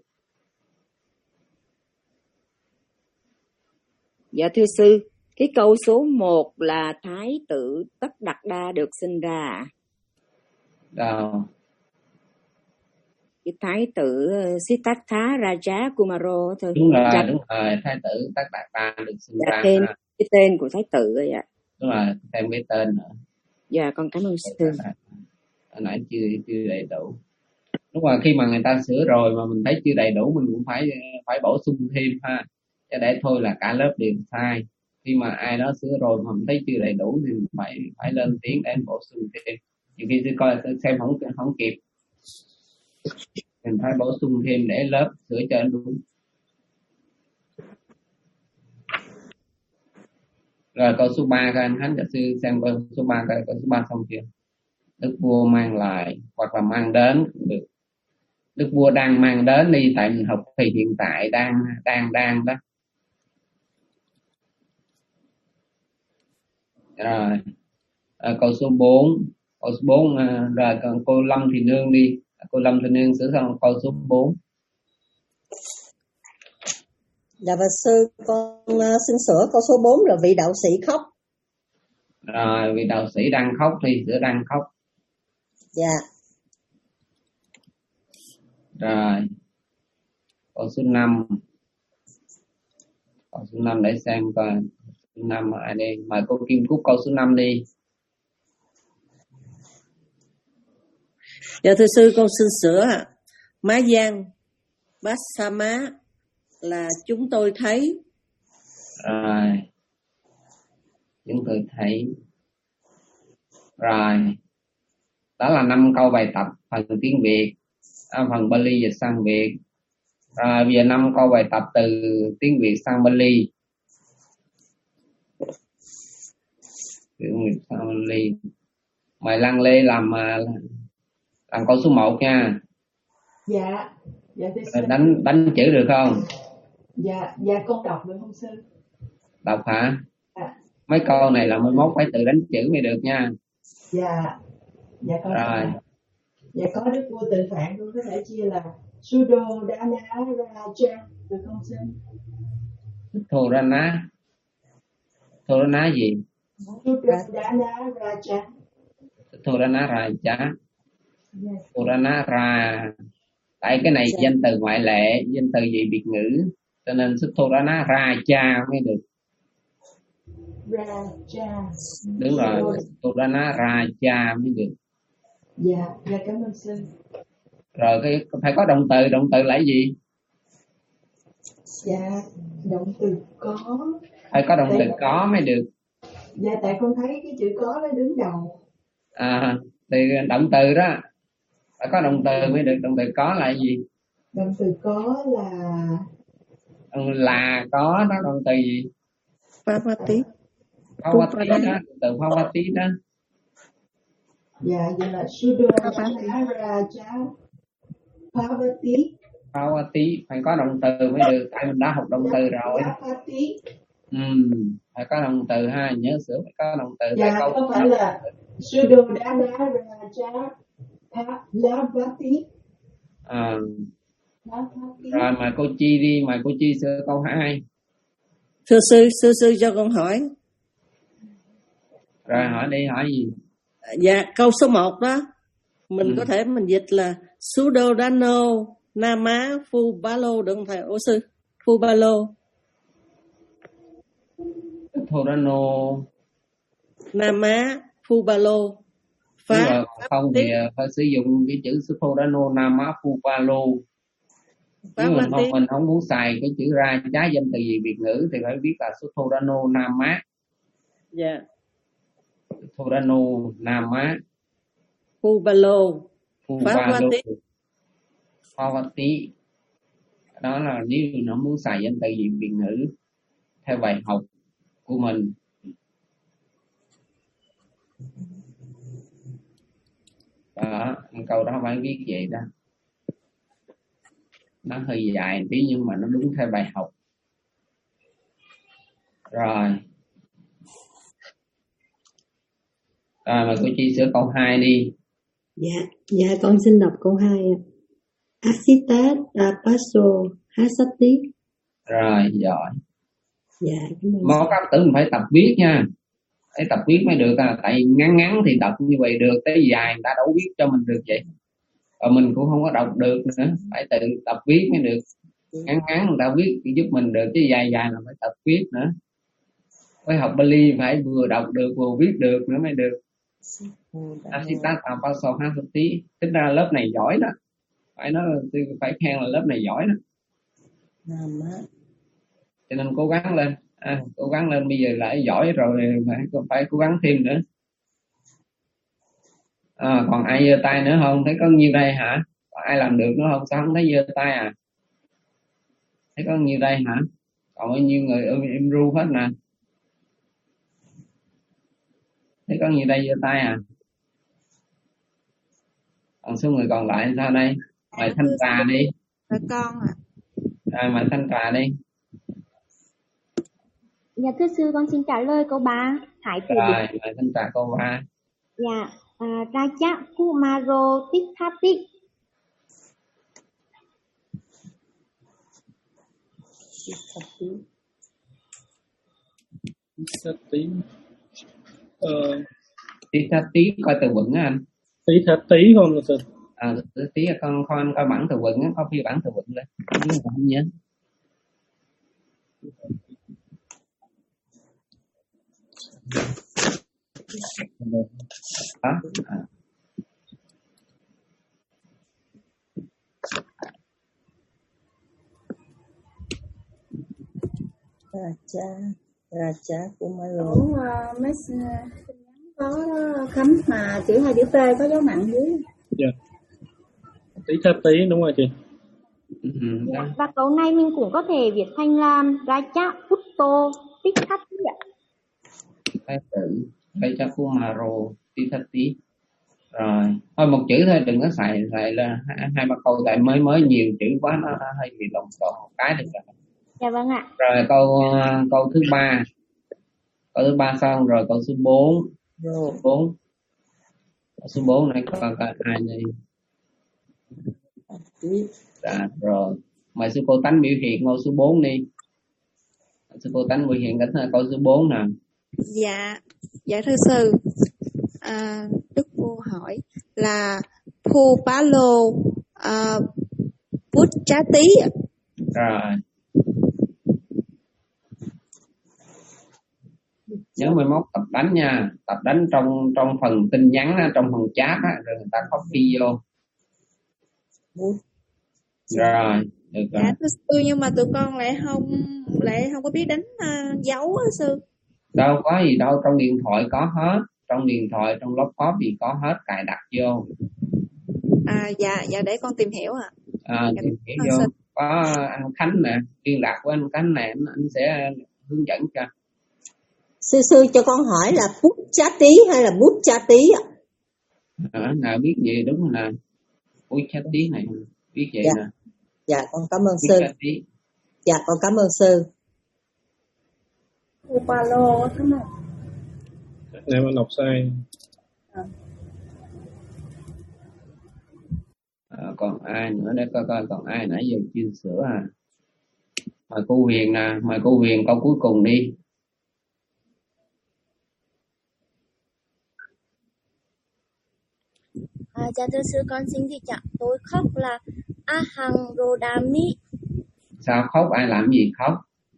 Speaker 11: Dạ thưa sư, cái câu số một là Thái tử Tất Đạt Đa được sinh ra.
Speaker 3: Đâu?
Speaker 11: Cái Thái tử Siddhartha Raja Kumaro thôi.
Speaker 3: Đúng rồi,
Speaker 11: Chắc...
Speaker 3: đúng rồi, Thái tử Tất Đạt Đa được sinh
Speaker 11: dạ,
Speaker 3: ra.
Speaker 11: Tên, cái tên của Thái tử rồi ạ.
Speaker 3: Đúng rồi, thêm cái tên nữa.
Speaker 11: Dạ, con cảm ơn sư.
Speaker 3: Hồi nãy chưa chưa đầy đủ. Lúc mà khi mà người ta sửa rồi mà mình thấy chưa đầy đủ, mình cũng phải phải bổ sung thêm ha. Chứ để thôi là cả lớp đều sai. Khi mà ai đó sửa rồi mà mình thấy chưa đầy đủ thì mình phải phải lên tiếng để bổ sung thêm. Nhiều khi sư coi xem không không kịp, mình phải bổ sung thêm để lớp sửa cho đúng. Rồi câu số ba các anh Khánh cho sư xem câu số ba coi, câu số ba xong chưa? Đức vua mang lại hoặc là mang đến cũng được. Đức vua đang mang đến đi, tại mình học thì hiện tại đang đang đang đó. Rồi à, câu số bốn. Câu số bốn à, rồi còn cô Lâm Thị Nương đi. Cô Lâm Thị Nương sửa xong câu số bốn.
Speaker 9: Dạ và sư, con uh, xin sửa câu số bốn là vị đạo sĩ khóc.
Speaker 3: Rồi vị đạo sĩ đang khóc thì sửa đang khóc.
Speaker 9: Dạ.
Speaker 3: Rồi câu số năm. Câu số năm để xem coi. Số năm ai đây? Mời cô Kim Cúc câu số năm đi.
Speaker 9: Dạ thưa sư, con xin sửa ạ. Má Giang Bassama là chúng tôi thấy.
Speaker 3: Rồi chúng tôi thấy. Rồi đó là năm câu bài tập phần tiếng Việt, à, phần Bali dịch sang Việt. Rồi bây giờ năm câu bài tập từ tiếng Việt sang Bali. Tiếng Việt sang Bali. Mời Lăng Lê làm làm câu số một nha.
Speaker 20: Dạ. Dạ thưa sư.
Speaker 3: Đánh đánh chữ được không?
Speaker 20: Dạ, dạ con đọc được không sư?
Speaker 3: Đọc hả?
Speaker 20: Dạ.
Speaker 3: Mấy câu này là mai mốt phải tự đánh chữ mới được nha.
Speaker 20: Dạ. Dạ con.
Speaker 3: Rồi.
Speaker 20: Dạ có đức vua tự phạn con có thể chia là Sudo Dana Raja được không sư?
Speaker 3: Thô ra ná. Thô ra ná gì?
Speaker 20: Sudo Dana Raja.
Speaker 3: Thô ra ná Raja. Thô ra ná ra. Tại cái này danh từ ngoại lệ, danh từ gì biệt ngữ, cho nên xuất thô ra ná Raja mới được.
Speaker 20: Raja.
Speaker 3: Đúng rồi, thô ra ná Raja mới được.
Speaker 20: Dạ, dạ cảm ơn sư.
Speaker 3: Rồi cái phải có động từ, động từ là gì?
Speaker 20: Dạ, động từ có.
Speaker 3: Phải có động tại... từ có mới được.
Speaker 20: Dạ, tại con thấy cái chữ có nó đứng đầu.
Speaker 3: À, thì động từ đó phải có động từ mới được. Động từ có là gì?
Speaker 20: Động từ có là
Speaker 3: là có đó, động từ gì?
Speaker 9: Phavati.
Speaker 3: Phavati đó, từ Phavati đó.
Speaker 20: Dạ, vậy là Sudo Dana Raja Phavati.
Speaker 3: Phavati phải có động từ mới được, tại mình đã học động từ rồi.
Speaker 20: Phavati.
Speaker 3: Ừ, phải có động từ ha, nhớ sửa phải có động từ.
Speaker 20: Dạ, câu có phải là Sudo Dana Raja Phavati.
Speaker 3: À. Rồi mời cô Chi đi, mời cô Chi sửa câu hai.
Speaker 9: Thưa sư, sư sư cho con hỏi.
Speaker 3: Rồi hỏi đi, hỏi gì?
Speaker 9: Dạ, câu số một đó mình
Speaker 3: ừ.
Speaker 9: có thể mình dịch là Sudodano Nama Phubalo được không thầy? Ô sư, Phubalo.
Speaker 3: Sudodano
Speaker 9: Nama Phubalo.
Speaker 3: Phá không thì phải sử dụng cái chữ Sudodano Nama Phubalo. Nếu mình không, mình không muốn xài cái chữ ra trái danh từ gì biệt ngữ thì phải viết là Sudodano Nama.
Speaker 9: Dạ. Yeah.
Speaker 3: Sudodano Nama
Speaker 9: Phubalo.
Speaker 3: Phubalo. Bhavati. Đó là nếu nó muốn xài danh từ diện biệt ngữ theo bài học của mình. Đó, câu đó phải viết vậy đó. Nó hơi dài tí nhưng mà nó đúng theo bài học. Rồi. Rồi mà cô Chi sửa câu hai đi.
Speaker 13: Dạ, dạ con xin đọc câu hai. Asita Tapaso Hasati.
Speaker 3: Rồi, giỏi.
Speaker 13: Dạ,
Speaker 3: Mỗi các tử mình phải tập viết nha. Phải tập viết mới được à. Tại ngắn ngắn thì đọc như vậy được, tới dài người ta đâu viết cho mình được vậy. Và mình cũng không có đọc được nữa, phải tự tập viết mới được. Ngắn ngắn người ta viết thì giúp mình được, chứ dài dài là phải tập viết nữa. Phải học Bali phải vừa đọc được vừa viết được nữa mới được. Asita Tapaso Hasati. Tính ra lớp này giỏi đó. Phải nói phải khen là lớp này giỏi đó. Cho nên cố gắng lên. À, cố gắng lên, bây giờ lại giỏi rồi phải, phải cố gắng thêm nữa. À, còn ai giơ tay nữa không? Thấy có nhiêu đây hả? Có ai làm được nữa không? Sao không thấy giơ tay à? Thấy có nhiêu đây hả? Còn bao nhiêu người im ru hết nè. Thấy có nhiêu đây giơ tay à? Còn số người còn lại sao đây? Mày thanh trà đi.
Speaker 12: Là con ạ.
Speaker 3: À. Rồi mày thanh trà đi.
Speaker 22: Dạ thưa sư, con xin trả lời câu ba. Hải tử.
Speaker 3: Rồi mày thanh trà câu ba.
Speaker 22: Dạ, à, Raja Kumaro Tithati.
Speaker 5: Tithati. Ờ.
Speaker 3: Tithati coi từ vựng á anh.
Speaker 5: Tithati không là từ.
Speaker 3: À, tí con con coi bản từ vựng á, có phi bản từ vựng lên. Không nhớ. Đó. À.
Speaker 4: Raja Raja Kumaro.
Speaker 6: Ủa, uh, mấy tin nhắn có Khánh mà chữ hai chữ T có dấu nặng dưới.
Speaker 5: Dạ. Tí tháp tí đúng rồi chị.
Speaker 22: Dạ. Và câu này mình cũng có thể viết thành là Raja Putto Tithati ạ.
Speaker 3: Thái tử Raja Kumaro Tithati. Rồi thôi một chữ thôi, đừng có xài xài là hai ba câu, tại mới mới nhiều chữ quá nó hơi bị lộn xộn một cái được rồi.
Speaker 22: Dạ vâng ạ.
Speaker 3: Rồi câu câu thứ ba, câu thứ ba xong rồi, câu số bốn. Bốn. Câu số bốn này có có ai đây? Dạ rồi. Mời sư cô Tánh biểu hiện câu số bốn đi. Sư cô Tánh biểu hiện cái câu số bốn nè.
Speaker 12: Dạ, dạ thưa sư. À, Đức Vua hỏi là Phupalo uh, Puchati.
Speaker 3: Rồi. Nhớ mai mốt tập đánh nha, tập đánh trong trong phần tin nhắn á, trong phần chat á, rồi người ta copy vô. Rồi, được rồi.
Speaker 12: Dạ thưa sư, nhưng mà tụi con lại không lại không có biết đánh uh, dấu á sư.
Speaker 3: Đâu có gì đâu, trong điện thoại có hết, trong điện thoại trong laptop thì có hết, cài đặt vô.
Speaker 12: À dạ, dạ để con tìm hiểu ạ. À,
Speaker 3: à, tìm hiểu vô. Sư. Có anh Khánh nè, liên lạc với anh Khánh nè, anh sẽ hướng dẫn cho.
Speaker 4: Sư sư cho con hỏi là bút chá tí hay là bút chá tí ạ?
Speaker 3: À, nào biết gì đúng rồi nè. Bút chá tí này, biết vậy
Speaker 4: dạ.
Speaker 3: nè.
Speaker 4: Dạ con cảm ơn sư. Dạ con cảm ơn sư.
Speaker 6: Upalo đúng không?
Speaker 5: Em đọc sai.
Speaker 6: À.
Speaker 3: À, còn ai nữa để coi coi còn ai nãy giờ chưa sửa à. Mời cô Huyền nè, mời cô Huyền câu cuối cùng đi.
Speaker 7: À, dạ thưa sư, con xin thì chẳng tôi khóc là Ahang Rodami.
Speaker 3: Sao khóc, ai làm gì khóc?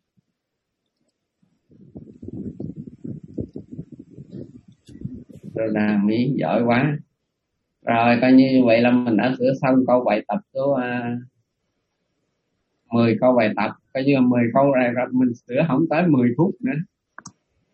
Speaker 3: Rodami, giỏi quá. Rồi coi như vậy là mình đã sửa xong câu bài tập số uh, mười câu bài tập. Coi như là mười câu này rồi mình sửa không tới mười phút nữa.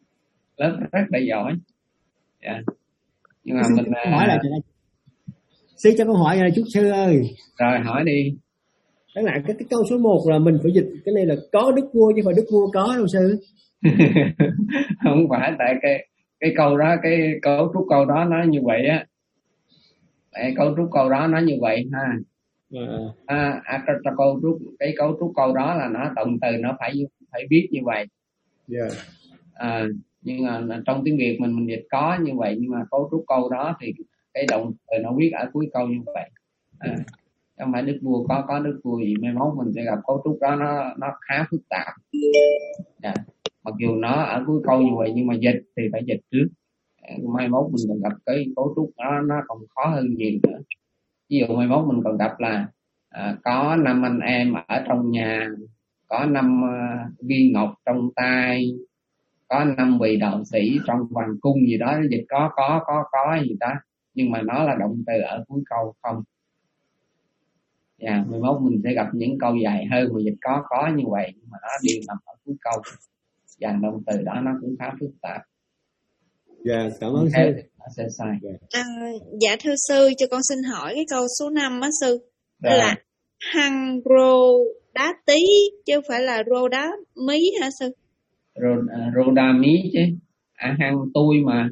Speaker 3: Lớp rất là giỏi. Yeah. Nhưng mà mình
Speaker 18: hỏi lại
Speaker 8: Sư cho câu hỏi này chút sư ơi.
Speaker 3: Rồi hỏi đi.
Speaker 8: Tức là cái, cái câu số một là mình phải dịch cái này là có đức vua chứ không phải đức vua có đâu sư.
Speaker 3: Không phải, tại cái cái câu đó, cái cấu trúc câu đó nó như vậy á. Cái cấu trúc câu đó nó như vậy ha. À, à, cái câu trúc cái cấu trúc câu đó là nó động từ nó phải phải viết như vậy.
Speaker 8: Yeah.
Speaker 3: À, nhưng mà trong tiếng Việt mình mình dịch có như vậy, nhưng mà cấu trúc câu đó thì cái động từ nó viết ở cuối câu như vậy. À, không phải đức vua có có đức vua gì, mai mốt mình sẽ gặp cấu trúc đó nó nó khá phức tạp. À, mặc dù nó ở cuối câu như vậy nhưng mà dịch thì phải dịch trước. Mai mốt mình còn gặp cái cấu trúc đó nó còn khó hơn nhiều nữa. Ví dụ mai mốt mình còn gặp là à, có năm anh em ở trong nhà, có năm uh, viên ngọc trong tay, có năm vị đạo sĩ trong hoàng cung gì đó, dịch có có có có gì đó, nhưng mà nó là động từ ở cuối câu không. Dạ, yeah, mai mốt mình sẽ gặp những câu dài hơn mà dịch có có như vậy, nhưng mà nó đều nằm ở cuối câu. Dàn động từ đó nó cũng khá phức tạp.
Speaker 8: Dạ, yeah, cảm ơn sư.
Speaker 3: Nó sẽ sai.
Speaker 12: À, dạ thưa sư, cho con xin hỏi cái câu số năm á sư. Đó là hăng rô đá tí chứ không phải là rô đá mí hả sư?
Speaker 3: Rô, rô đá mí chứ. À, hăng tôi mà.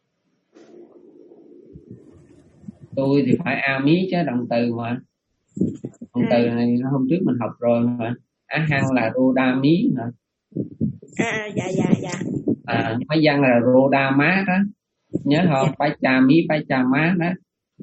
Speaker 3: Tôi thì phải a mí chứ, động từ mà. Động từ này hôm trước mình học rồi mà. Á hăng là rô đa mí hả?
Speaker 12: À dạ dạ dạ.
Speaker 3: À, mấy văn là rô đa mát đó. Nhớ không? Dạ. Phải cha mí, phải cha mát đó.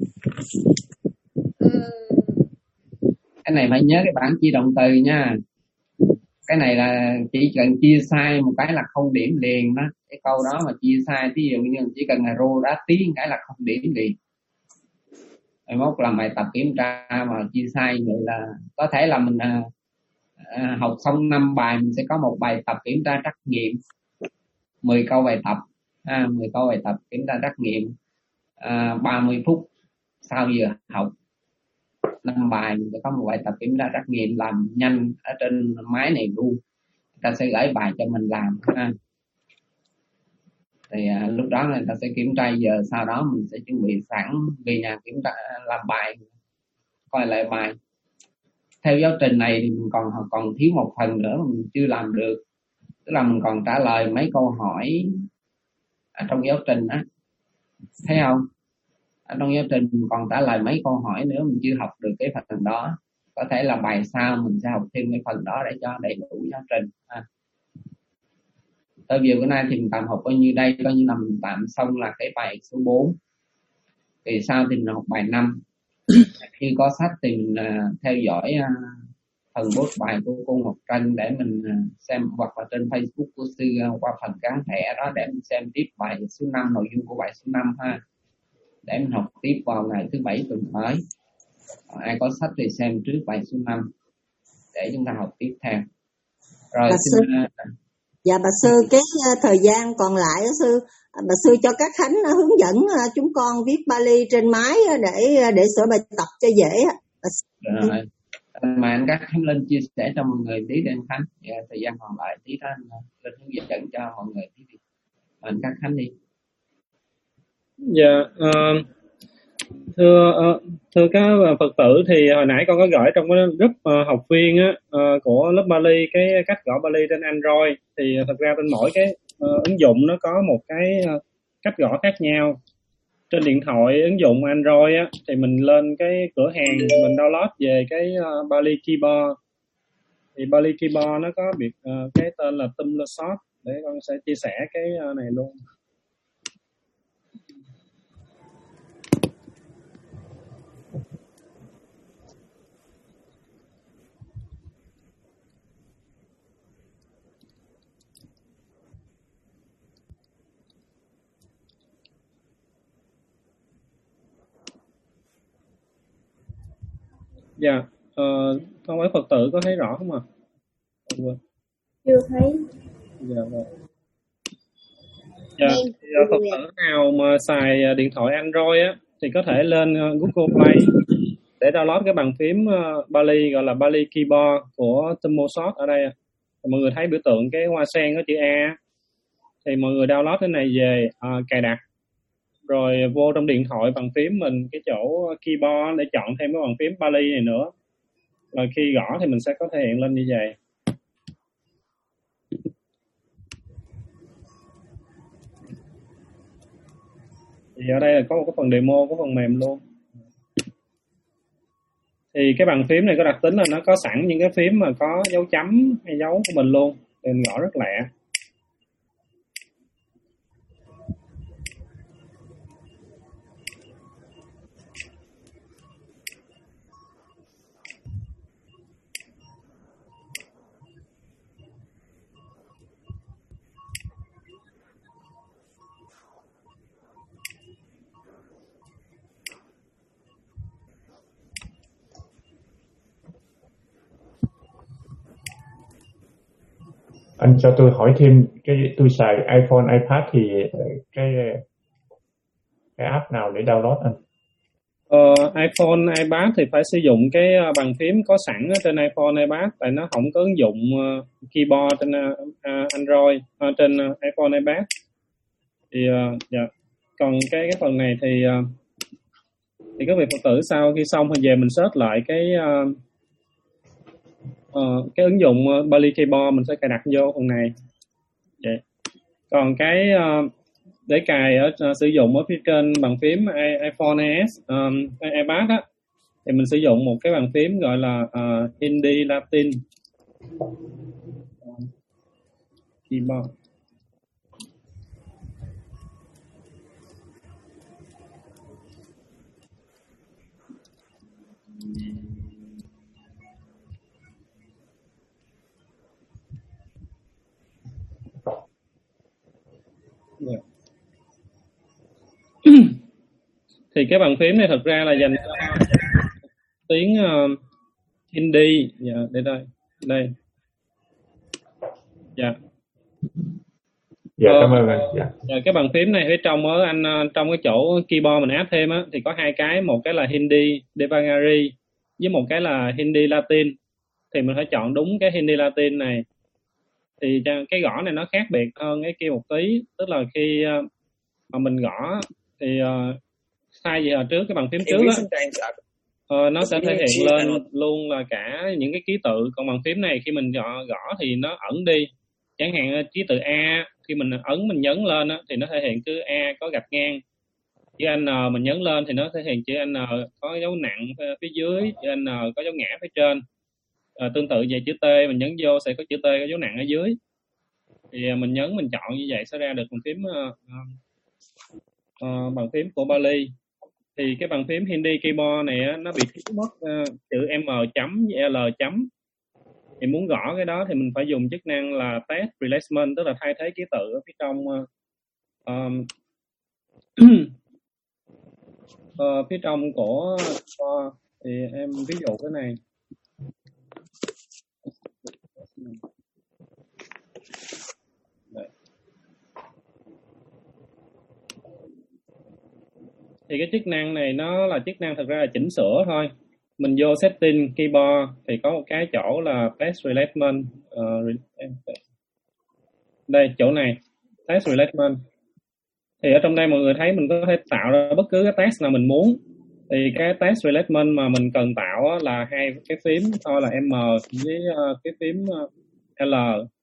Speaker 3: Ừ. Cái này phải nhớ cái bảng chia động từ nha. Cái này là chỉ cần chia sai một cái là không điểm liền đó. Cái câu đó mà chia sai, ví dụ như chỉ cần là rô đá tí cái là không điểm liền. Mai mốt làm bài tập kiểm tra mà chia sai vậy là có thể là mình à, à, học xong năm bài mình sẽ có một bài tập kiểm tra trắc nghiệm mười câu bài tập, à, mười câu bài tập kiểm tra trắc nghiệm à, ba mươi phút sau giờ học năm bài mình sẽ có một bài tập kiểm tra trắc nghiệm làm nhanh ở trên máy này luôn, ta sẽ gửi bài cho mình làm ha. Thì à, lúc đó người ta sẽ kiểm tra giờ, sau đó mình sẽ chuẩn bị sẵn về nhà kiểm tra làm bài, coi lại bài. Theo giáo trình này thì mình còn còn thiếu một phần nữa mà mình chưa làm được, tức là mình còn trả lời mấy câu hỏi ở trong giáo trình á, thấy không? Ở trong giáo trình mình còn trả lời mấy câu hỏi nữa, mình chưa học được cái phần đó. Có thể là bài sau mình sẽ học thêm cái phần đó để cho đầy đủ giáo trình ha. Tới giờ bữa nay thì mình tạm học coi như đây, coi như là mình tạm xong là cái bài số bốn. Thì sau thì mình học bài năm. Khi có sách thì mình uh, theo dõi uh, phần post bài của cô Ngọc Trân để mình uh, xem, hoặc là trên Facebook của sư uh, qua phần gắn thẻ đó để mình xem tiếp bài số năm, nội dung của bài số năm ha. Để mình học tiếp vào ngày thứ bảy tuần tới. uh, Ai có sách thì xem trước bài số năm để chúng ta học tiếp theo. Rồi
Speaker 2: bà
Speaker 3: xin
Speaker 2: sư,
Speaker 3: uh,
Speaker 2: dạ bà sư, cái uh, thời gian còn lại đó sư, bà sư cho các khánh uh, hướng dẫn uh, chúng con viết Bali trên máy uh, để uh, để sửa bài tập cho dễ.
Speaker 3: Rồi mà anh các khánh lên chia sẻ cho mọi người tí để anh Khánh, dạ, thời gian còn lại tí đó anh lên hướng dẫn cho mọi người tí đi. Anh các Khánh đi.
Speaker 5: Dạ, uh, thưa uh, thưa các Phật tử, thì hồi nãy con có gửi trong cái group uh, học viên á, uh, của lớp Bali cái cách gõ Bali trên Android. Thì uh, thật ra trên mỗi cái uh, ứng dụng nó có một cái uh, cách gõ khác nhau. Trên điện thoại ứng dụng Android á, thì mình lên cái cửa hàng mình download về cái uh, Bali Keyboard. Thì Bali Keyboard nó có biệt uh, cái tên là Tumblr. Để con sẽ chia sẻ cái uh, này luôn. Dạ, yeah. uh, không phải Phật tử có thấy rõ không ạ? À?
Speaker 6: Chưa thấy.
Speaker 5: Dạ vâng. Dạ, thì, uh, Phật tử nào mà xài điện thoại Android á thì có thể lên uh, Google Play để download cái bàn phím uh, Bali gọi là Bali Keyboard của Tumblr ở đây. Thì mọi người thấy biểu tượng cái hoa sen có chữ A, thì mọi người download cái này về uh, cài đặt. rồi vô trong điện thoại bằng phím mình cái chỗ keyboard để chọn thêm cái bàn phím Pali này nữa, rồi khi gõ thì mình sẽ có thể hiện lên như vậy. Thì ở đây là có một cái phần demo của phần mềm luôn. Thì cái bàn phím này có đặc tính là nó có sẵn những cái phím mà có dấu chấm hay dấu của mình luôn, thì mình gõ rất lẹ.
Speaker 10: Anh cho tôi hỏi thêm, cái tôi xài iPhone, iPad thì cái cái app nào để download anh?
Speaker 5: Ờ, iPhone, iPad thì phải sử dụng cái bàn phím có sẵn ở trên iPhone, iPad, tại nó không có ứng dụng uh, keyboard trên uh, Android, uh, trên uh, iPhone, iPad. Thì uh, yeah. Còn cái cái phần này thì uh, thì các vị Phật tử sau khi xong thì về mình search lại cái uh, uh, cái ứng dụng uh, Pali Keyboard, mình sẽ cài đặt vô phần này. Vậy. Còn cái uh, để cài ở uh, sử dụng ở phía trên bàn phím iPhone, i ét, um, iPad á, thì mình sử dụng một cái bàn phím gọi là uh, Hindi Latin keyboard. Yeah. Thì cái bàn phím này thật ra là dành cho tiếng uh, Hindi. Dạ, để đây, đây. Dạ.
Speaker 10: Dạ, cảm ơn anh. Dạ.
Speaker 5: Dạ, cái bàn phím này ở trong ở anh trong cái chỗ keyboard mình áp thêm á, thì có hai cái, một cái là Hindi Devanagari với một cái là Hindi Latin. Thì mình phải chọn đúng cái Hindi Latin này. Thì cái gõ này nó khác biệt hơn cái kia một tí, tức là khi uh, mà mình gõ thì uh, thay vì hồi trước cái bàn phím trước á, uh, nó sẽ thể hiện lên luôn là cả những cái ký tự, còn bàn phím này khi mình gõ, gõ thì nó ẩn đi. Chẳng hạn ký tự A, khi mình ấn mình nhấn lên á, thì nó thể hiện chữ A có gạch ngang, chữ N mình nhấn lên thì nó thể hiện chữ N có dấu nặng phía dưới, chữ N có dấu ngã phía trên. À, tương tự về chữ T mình nhấn vô sẽ có chữ T có dấu nặng ở dưới. Thì mình nhấn mình chọn như vậy sẽ ra được bàn phím uh, uh, bàn phím của Pali. Thì cái bàn phím Hindi keyboard này uh, nó bị thiếu mất uh, chữ M chấm với L chấm. Thì muốn gõ cái đó thì mình phải dùng chức năng là test replacement, tức là thay thế ký tự ở phía trong uh, um, uh, phía trong của uh, thì em ví dụ cái này. Đây. Thì cái chức năng này nó là chức năng thật ra là chỉnh sửa thôi. Mình vô setting keyboard thì có một cái chỗ là test replacement. Uh, đây chỗ này test replacement. Thì ở trong đây mọi người thấy mình có thể tạo ra bất cứ cái test nào mình muốn. Thì cái test replacement mà mình cần tạo là hai cái phím thôi, là M với uh, cái phím uh, L.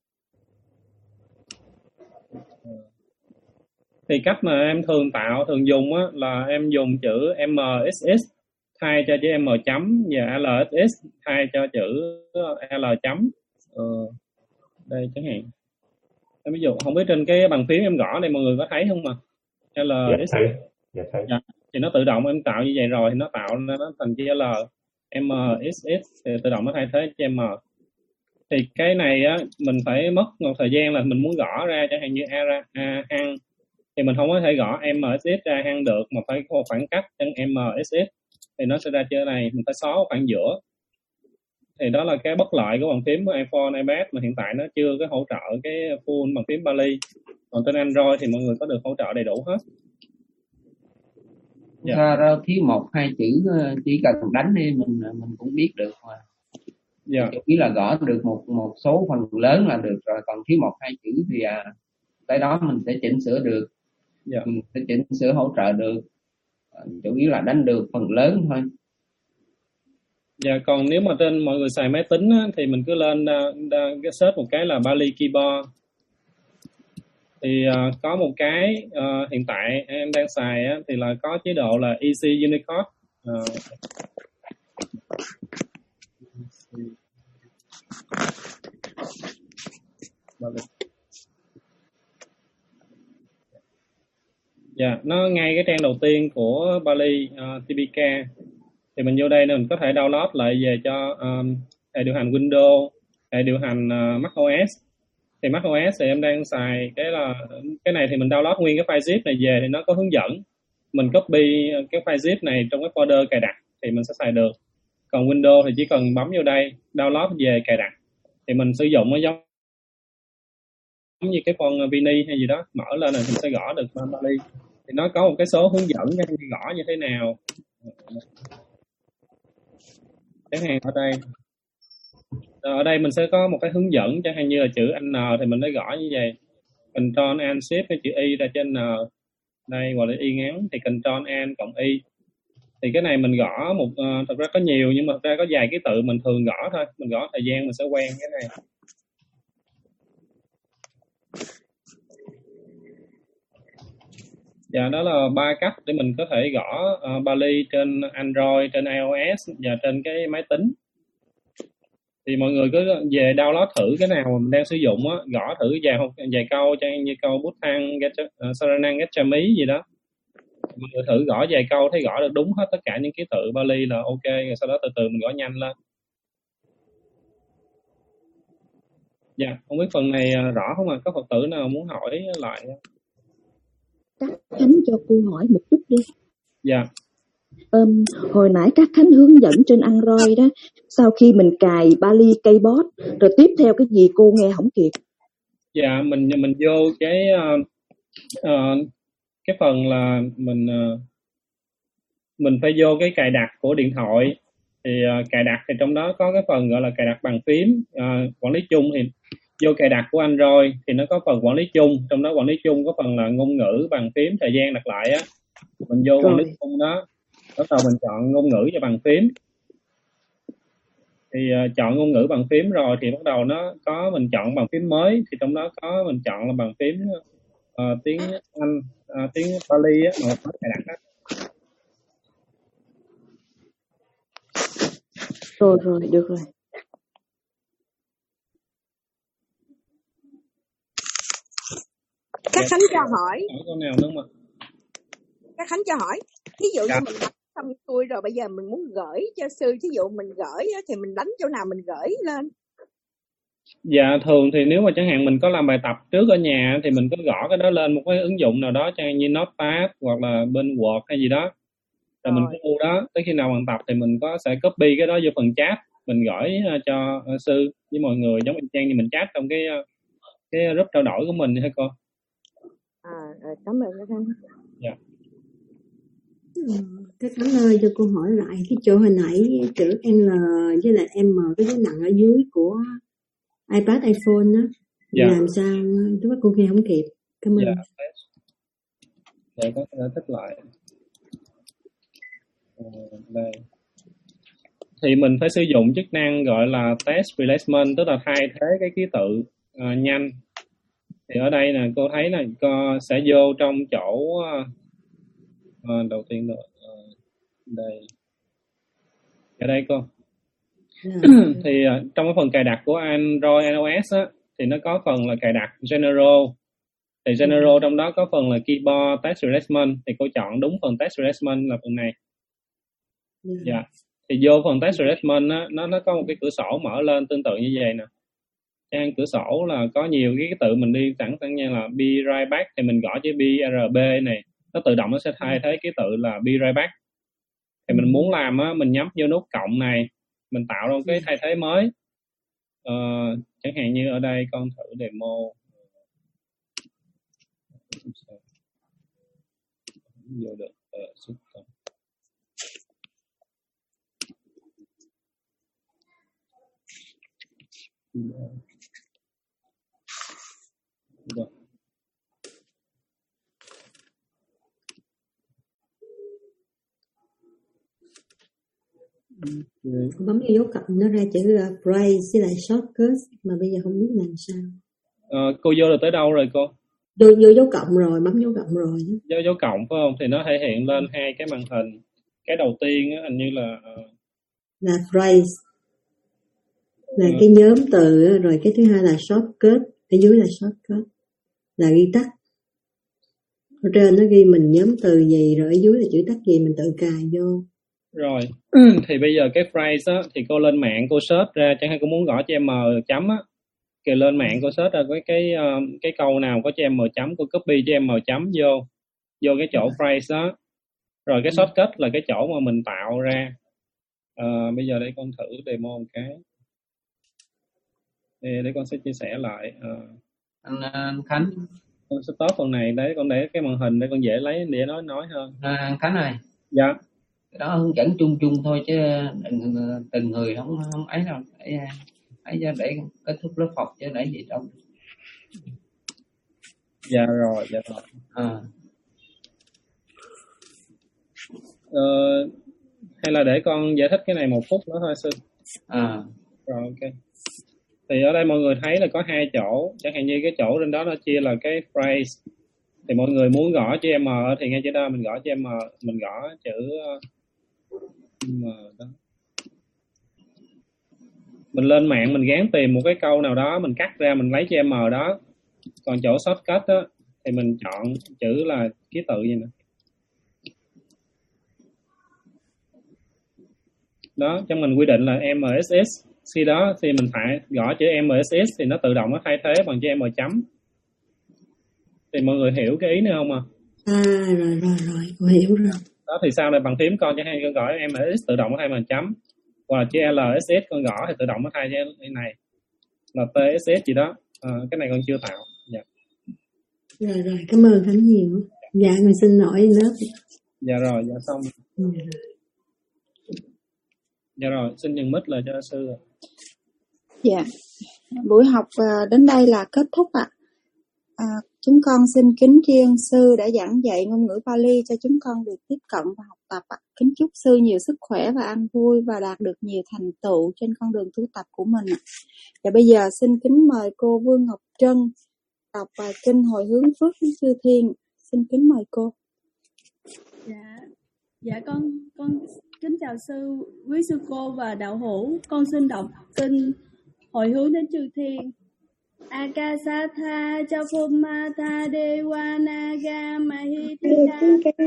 Speaker 5: Thì cách mà em thường tạo, thường dùng á, là em dùng chữ M S S thay cho chữ M chấm và L S S thay cho chữ L chấm. Ờ, đây chẳng hạn. Em ví dụ không biết trên cái bàn phím em gõ đây mọi người có thấy không mà L S S.
Speaker 10: Dạ, thấy. Dạ, thấy.
Speaker 5: Dạ. Thì nó tự động em tạo như vậy rồi thì nó tạo ra nó thành chữ L, M S S thì tự động nó thay thế chữ M. Thì cái này á mình phải mất một thời gian là mình muốn gõ ra chẳng hạn như A ra A hăng thì mình không có thể gõ M S S ra hăng được, mà phải có một khoảng cách chân M S S thì nó sẽ ra chữ này, mình phải xóa khoảng giữa. Thì đó là cái bất lợi của bàn phím của iPhone, iPad mà hiện tại nó chưa có hỗ trợ cái full bàn phím Pali. Còn trên Android thì mọi người có được hỗ trợ đầy đủ hết.
Speaker 3: Dạ. Ra, ra thiếu một hai chữ chỉ cần đánh đi mình mình cũng biết được mà.
Speaker 5: Dạ.
Speaker 3: Chỉ là gõ được một một số phần lớn là được rồi, còn thiếu một hai chữ thì à, tới đó mình sẽ chỉnh sửa được.
Speaker 5: Dạ.
Speaker 3: Mình phải chỉnh sửa hỗ trợ được, chủ yếu là đánh được phần lớn thôi.
Speaker 5: Dạ, còn nếu mà trên mọi người xài máy tính á, thì mình cứ lên uh, uh, search một cái là Bali Keyboard. Thì uh, có một cái uh, hiện tại em đang xài á, thì là có chế độ là Easy Unicode. Uh, Dạ, yeah, nó ngay cái trang đầu tiên của Bali uh, tê pê ca. Thì mình vô đây nên mình có thể download lại về cho um, hệ điều hành Windows, hệ điều hành uh, macOS. Thì macOS thì em đang xài cái là cái này thì mình download nguyên cái file zip này về thì nó có hướng dẫn. Mình copy cái file zip này trong cái folder cài đặt thì mình sẽ xài được. Còn Windows thì chỉ cần bấm vô đây, download về cài đặt. Thì mình sử dụng nó giống như cái con Vini hay gì đó, mở lên là mình sẽ gõ được Bali. Thì nó có một cái số hướng dẫn cho gõ như thế nào. Chẳng hạn ở đây ở đây mình sẽ có một cái hướng dẫn, chẳng hạn như là chữ N thì mình phải gõ như vậy, Ctrl Alt Shift cái chữ Y ra trên N đây, hoặc là Y ngắn thì Ctrl Alt cộng Y. Thì cái này mình gõ một uh, thật ra có nhiều nhưng mà thật ra có vài ký tự mình thường gõ thôi, mình gõ thời gian mình sẽ quen cái này. Dạ, đó là ba cách để mình có thể gõ uh, Bali trên Android, trên iOS và trên cái máy tính. Thì mọi người cứ về download thử cái nào mà mình đang sử dụng á, gõ thử vài vài câu chẳng như câu Bút Thăng, uh, Saranang, Gacchami gì đó. Mọi người thử gõ vài câu thấy gõ được đúng hết tất cả những ký tự Bali là ok, rồi sau đó từ từ mình gõ nhanh lên. Dạ, không biết phần này rõ không ạ? À? Có Phật tử nào muốn hỏi lại?
Speaker 2: Các Khánh cho cô hỏi một chút đi.
Speaker 5: Dạ.
Speaker 2: Um, hồi nãy các Khánh hướng dẫn trên Android đó, sau khi mình cài Bali Keyboard rồi tiếp theo cái gì cô nghe không kịp.
Speaker 5: Dạ, mình mình vô cái uh, uh, cái phần là mình uh, mình phải vô cái cài đặt của điện thoại. Thì uh, cài đặt thì trong đó có cái phần gọi là cài đặt bằng phím, uh, quản lý chung. Thì vô cài đặt của Android thì nó có phần quản lý chung, trong đó quản lý chung có phần là ngôn ngữ bằng phím, thời gian đặt lại á, mình vô quản lý chung đó, bắt đầu mình chọn ngôn ngữ và bằng phím. Thì uh, chọn ngôn ngữ bằng phím rồi thì bắt đầu nó có mình chọn bằng phím mới, thì trong đó có mình chọn là bằng phím uh, tiếng Anh, uh, tiếng Bali á, mà có cài đặt đó.
Speaker 2: Rồi rồi, được rồi.
Speaker 15: Các Khánh cho hỏi.
Speaker 5: Hỏi câu nào nữa mà.
Speaker 15: Các Khánh cho hỏi. Ví dụ
Speaker 5: Dạ.
Speaker 15: như mình đánh xong xuôi rồi, bây giờ mình muốn gửi cho sư, ví dụ mình gửi thì mình đánh chỗ nào mình gửi lên?
Speaker 5: Dạ, thường thì nếu mà chẳng hạn mình có làm bài tập trước ở nhà thì mình cứ gõ cái đó lên một cái ứng dụng nào đó, chẳng hạn như Notepad hoặc là bên Word hay gì đó. Rồi, rồi. mình cứ mua đó, tới khi nào hoàn tập thì mình có sẽ copy cái đó vô phần chat, mình gửi uh, cho uh, sư với mọi người, giống y chang như mình chat trong cái uh, cái group trao đổi của mình hả cô?
Speaker 15: À, rồi, cảm ơn các anh.
Speaker 5: Dạ.
Speaker 13: Các Khánh ơi, cho cô hỏi lại cái chỗ hồi nãy chữ L với lại M cái dấu nặng ở dưới của iPad, iPhone đó,
Speaker 5: dạ.
Speaker 13: làm sao lúc đó cô nghe không kịp. Cảm ơn.
Speaker 5: Dạ, để có thể thích lại. À, đây. Thì mình phải sử dụng chức năng gọi là test replacement, tức là thay thế cái ký tự uh, nhanh. Thì ở đây là cô thấy là cô sẽ vô trong chỗ uh, đầu tiên rồi uh, đây ở đây cô. Yeah. Thì uh, trong cái phần cài đặt của Android, iOS á, thì nó có phần là cài đặt General. Thì General yeah. trong đó có phần là Keyboard Test Replacement, thì cô chọn đúng phần Test Replacement là phần này. Dạ. Yeah. Yeah. Thì vô phần Test Replacement á, nó nó có một cái cửa sổ mở lên tương tự như vậy nè. Trang cửa sổ là có nhiều cái tự mình đi sẵn sẵn như là be right back, thì mình gõ chữ B R B này, nó tự động nó sẽ thay thế cái tự là be right back. Thì mình muốn làm á, mình nhấp vô nút cộng này, mình tạo ra một cái thay thế mới. Ờ, chẳng hạn như ở đây con thử demo. Vô được ờ, system. Được.
Speaker 13: Bấm vô dấu cộng nó ra chữ uh, phrase với lại shortcut mà bây giờ không biết làm sao.
Speaker 5: Ờ, cô vô được tới đâu rồi cô?
Speaker 13: Vô, vô dấu cộng rồi, bấm dấu cộng rồi.
Speaker 5: Dấu dấu cộng phải không? Thì nó thể hiện lên hai cái màn hình. Cái đầu tiên á, hình như là uh...
Speaker 13: là phrase, là
Speaker 5: ừ.
Speaker 13: cái nhóm từ, rồi cái thứ hai là shortcut, ở dưới là shortcut, là ghi tắt. Ở trên nó ghi mình nhóm từ gì, rồi ở dưới là chữ tắt gì mình tự cài vô.
Speaker 5: Rồi, thì bây giờ cái phrase á, thì cô lên mạng cô search ra, chẳng hạn cô muốn gõ cho em M chấm á, thì lên mạng cô search ra cái cái uh, cái câu nào có cho em M chấm, cô copy cho em M chấm vô, vô cái chỗ phrase đó. Rồi cái shortcut là cái chỗ mà mình tạo ra. Uh, bây giờ để con thử demo một cái. Để, để con sẽ chia sẻ lại. Uh,
Speaker 3: anh, anh Khánh,
Speaker 5: con sẽ stop phần này đấy, con để cái màn hình để con dễ lấy để nói nói hơn.
Speaker 3: À, anh Khánh ơi.
Speaker 5: Dạ.
Speaker 3: Cái đó hướng dẫn chung chung thôi chứ từng, từng người không không ấy đâu, để ấy cho để kết thúc lớp học chứ để gì đâu.
Speaker 5: Dạ rồi, dạ rồi.
Speaker 3: À.
Speaker 5: Ờ, hay là để con giải thích cái này một phút nữa thôi sư.
Speaker 3: À.
Speaker 5: Rồi ok. Thì ở đây mọi người thấy là có hai chỗ, chẳng hạn như cái chỗ trên đó nó chia là cái phrase. Thì mọi người muốn gõ chữ M thì ngay chỗ đó mình gõ chữ M, mình gõ chữ M đó. Mình lên mạng mình gán tìm một cái câu nào đó, mình cắt ra mình lấy chữ M đó. Còn chỗ shortcut đó thì mình chọn chữ là ký tự gì nè. Đó, trong mình quy định là M S S. Khi đó thì mình phải gõ chữ M S S thì nó tự động nó thay thế bằng chữ M chấm. Thì mọi người hiểu cái ý nữa không à?
Speaker 13: À rồi rồi rồi, tôi hiểu rồi.
Speaker 5: Đó thì sau này bằng phím con chẳng hạn con gõ M S S tự động nó thay bằng chấm. Hoặc là chữ L S S con gõ thì tự động nó thay cho cái này. Là T S S gì đó. À, cái này con chưa tạo. Dạ.
Speaker 13: Rồi rồi, cảm ơn Khánh nhiều. Dạ, mình xin lỗi lớp.
Speaker 5: Dạ rồi, dạ xong.
Speaker 13: Dạ.
Speaker 5: Dạ rồi, xin dừng mic là cho sư.
Speaker 12: Dạ, buổi học đến đây là kết thúc ạ. À, chúng con xin kính tri ân sư đã giảng dạy ngôn ngữ Pali cho chúng con được tiếp cận và học tập ạ. Kính chúc sư nhiều sức khỏe và an vui và đạt được nhiều thành tựu trên con đường tu tập của mình ạ. Và bây giờ xin kính mời cô Vương Ngọc Trân đọc bài kinh hồi hướng phước với chư thiên. Xin kính mời cô.
Speaker 16: Dạ, dạ con con kính chào sư, quý sư cô và đạo hữu. Con xin đọc kinh hồi hướng đến chư thiên. Akasatha Chapumata Devanaga Mahithika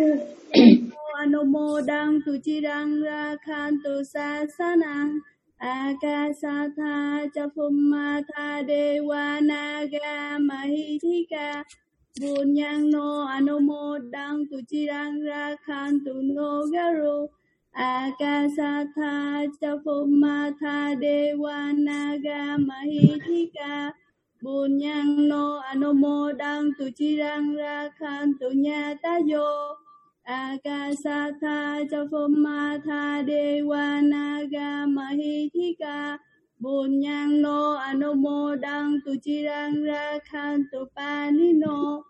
Speaker 16: Anumodang Tuchirang Rakhantu Sasanang. Akasatha Chapumata Devanaga Mahithika Bunyano Anumodang Tuchirang Rakhantu No Garu. Akasatha Chapumata Devanaga Mahithika Bunyano Anumodang Tuchirang Rakhantu Nyatayo. Akasatha Chapumata Devanaga Mahithika Bunyano Anumodang Tuchirang Rakhantu Panino.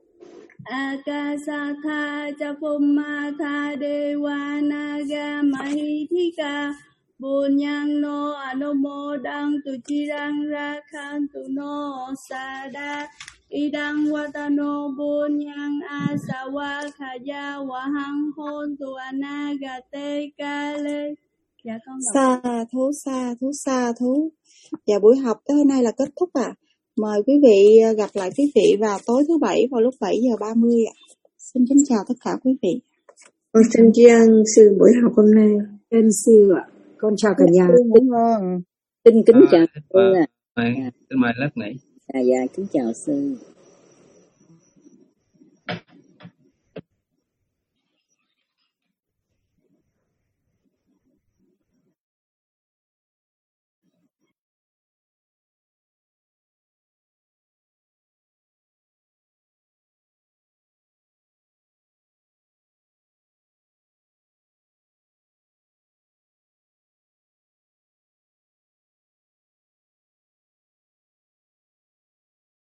Speaker 16: Akasatha Chapumata Devanaga Mahithika Bunyano Anumodang Tuchirang Rakhantu No Sada. Idang Watano Bunyang Asawa Khaya Wahang Hôn Tu Anagate Kale. Dạ con đọc.
Speaker 12: Sa thú, sa thú, sa thú. Và buổi học tới hôm nay là kết thúc ạ. À. Mời quý vị gặp lại quý vị vào tối thứ bảy vào lúc bảy giờ ba mươi ạ. Xin kính chào tất cả quý vị.
Speaker 2: Con xin tri ân sư buổi học hôm nay.
Speaker 13: Ơn sư ạ. Con chào cả nhà.
Speaker 11: Kính ngon. Xin kính
Speaker 3: À,
Speaker 11: chào sư ạ.
Speaker 3: mời, xin mời lớp nghỉ.
Speaker 11: À, dạ, kính chào sư.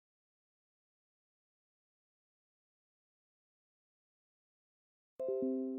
Speaker 12: Thank you.